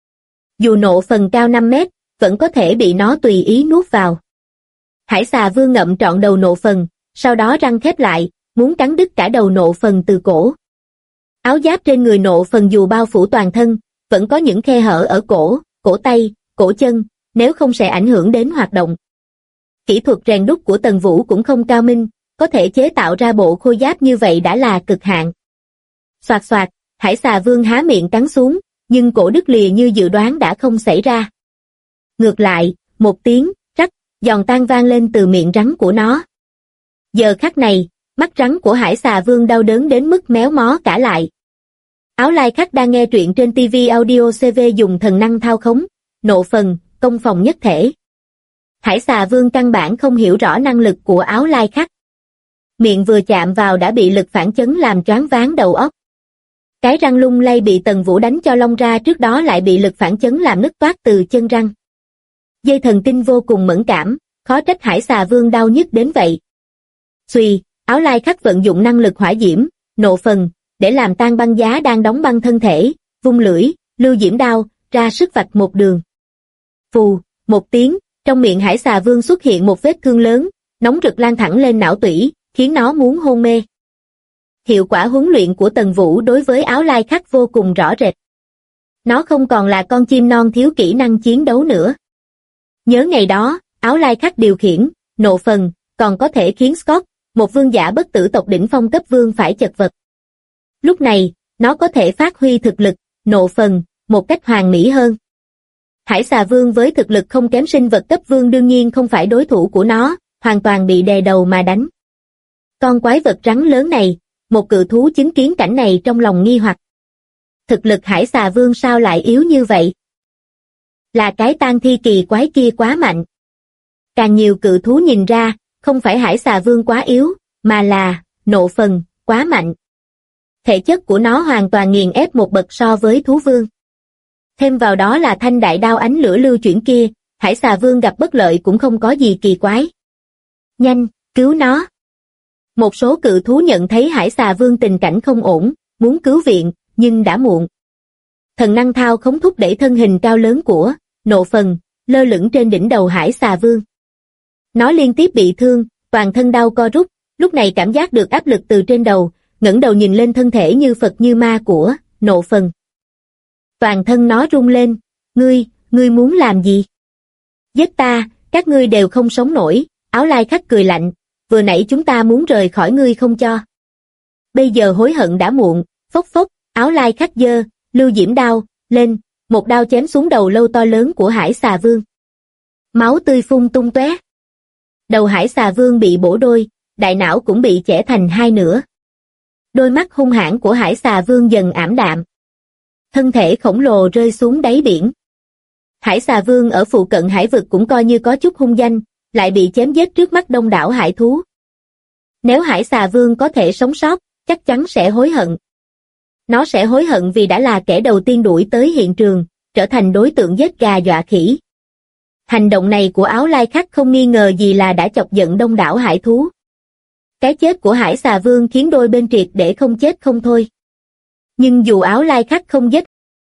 Dù nộ phần cao 5 mét, vẫn có thể bị nó tùy ý nuốt vào. Hải Xà Vương ngậm trọn đầu nộ phần, sau đó răng khép lại, muốn cắn đứt cả đầu nộ phần từ cổ. Áo giáp trên người nộ phần dù bao phủ toàn thân, vẫn có những khe hở ở cổ, cổ tay, cổ chân, nếu không sẽ ảnh hưởng đến hoạt động. Kỹ thuật rèn đúc của Tần Vũ cũng không cao minh, có thể chế tạo ra bộ khôi giáp như vậy đã là cực hạn. Xoạt xoạt, Hải Xà Vương há miệng cắn xuống, nhưng cổ đứt lìa như dự đoán đã không xảy ra. Ngược lại, một tiếng, rắc, giòn tan vang lên từ miệng rắn của nó. Giờ khắc này, mắt rắn của Hải Xà Vương đau đớn đến mức méo mó cả lại. Áo Lai Khắc đang nghe truyện trên TV Audio CV dùng thần năng thao khống, nộ phần, công phòng nhất thể. Hải Xà Vương căn bản không hiểu rõ năng lực của Áo Lai Khắc. Miệng vừa chạm vào đã bị lực phản chấn làm choáng váng đầu óc. Cái răng lung lay bị Tần Vũ đánh cho lông ra trước đó lại bị lực phản chấn làm nứt toát từ chân răng. Dây thần kinh vô cùng mẫn cảm, khó trách Hải Xà Vương đau nhức đến vậy. Xuy, Áo Lai Khắc vận dụng năng lực hỏa diễm, nộ phần, để làm tan băng giá đang đóng băng thân thể, vung lưỡi, lưu diễm đao, ra sức vạch một đường. Phù, một tiếng, trong miệng Hải Xà Vương xuất hiện một vết thương lớn, nóng rực lan thẳng lên não tủy, khiến nó muốn hôn mê. Hiệu quả huấn luyện của Tần Vũ đối với Áo Lai Khắc vô cùng rõ rệt. Nó không còn là con chim non thiếu kỹ năng chiến đấu nữa. Nhớ ngày đó, Áo Lai Khắc điều khiển, nộ phần, còn có thể khiến Scott, một vương giả bất tử tộc đỉnh phong cấp vương phải chật vật. Lúc này, nó có thể phát huy thực lực, nộ phần, một cách hoàn mỹ hơn. Hải xà vương với thực lực không kém sinh vật cấp vương đương nhiên không phải đối thủ của nó, hoàn toàn bị đè đầu mà đánh. Con quái vật rắn lớn này, một cự thú chứng kiến cảnh này trong lòng nghi hoặc. Thực lực hải xà vương sao lại yếu như vậy? Là cái tang thi kỳ quái kia quá mạnh. Càng nhiều cự thú nhìn ra, không phải hải xà vương quá yếu, mà là nộ phần, quá mạnh. Thể chất của nó hoàn toàn nghiền ép một bậc so với thú vương. Thêm vào đó là thanh đại đao ánh lửa lưu chuyển kia, hải xà vương gặp bất lợi cũng không có gì kỳ quái. Nhanh, cứu nó. Một số cự thú nhận thấy hải xà vương tình cảnh không ổn, muốn cứu viện, nhưng đã muộn. Thần năng thao khống thúc đẩy thân hình cao lớn của nộ phần, lơ lửng trên đỉnh đầu hải xà vương. Nó liên tiếp bị thương, toàn thân đau co rút, lúc này cảm giác được áp lực từ trên đầu, ngẩng đầu nhìn lên thân thể như Phật như ma của nộ phần. Toàn thân nó rung lên, ngươi muốn làm gì? Giết ta, các ngươi đều không sống nổi, Áo Lai Khắc cười lạnh, vừa nãy chúng ta muốn rời khỏi ngươi không cho. Bây giờ hối hận đã muộn, phốc phốc, Áo Lai Khắc giơ lưu diễm đao lên, một đao chém xuống đầu lâu to lớn của hải xà vương. Máu tươi phun tung tóe. Đầu hải xà vương bị bổ đôi, đại não cũng bị chẻ thành hai nửa. Đôi mắt hung hãn của hải xà vương dần ảm đạm. Thân thể khổng lồ rơi xuống đáy biển. Hải xà vương ở phụ cận hải vực cũng coi như có chút hung danh, lại bị chém giết trước mắt đông đảo hải thú. Nếu hải xà vương có thể sống sót, chắc chắn sẽ hối hận. Nó sẽ hối hận vì đã là kẻ đầu tiên đuổi tới hiện trường, trở thành đối tượng giết gà dọa khỉ. Hành động này của Áo Lai Khắc không nghi ngờ gì là đã chọc giận đông đảo hải thú. Cái chết của hải xà vương khiến đôi bên triệt để không chết không thôi. Nhưng dù Áo Lai Khắc không giết,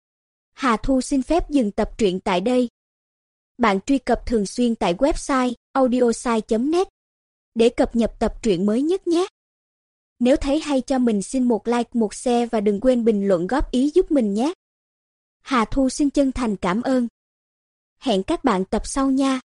Hà Thu xin phép dừng tập truyện tại đây. Bạn truy cập thường xuyên tại website audiosai.net để cập nhật tập truyện mới nhất nhé. Nếu thấy hay cho mình xin một like, một share và đừng quên bình luận góp ý giúp mình nhé. Hà Thu xin chân thành cảm ơn. Hẹn các bạn tập sau nha.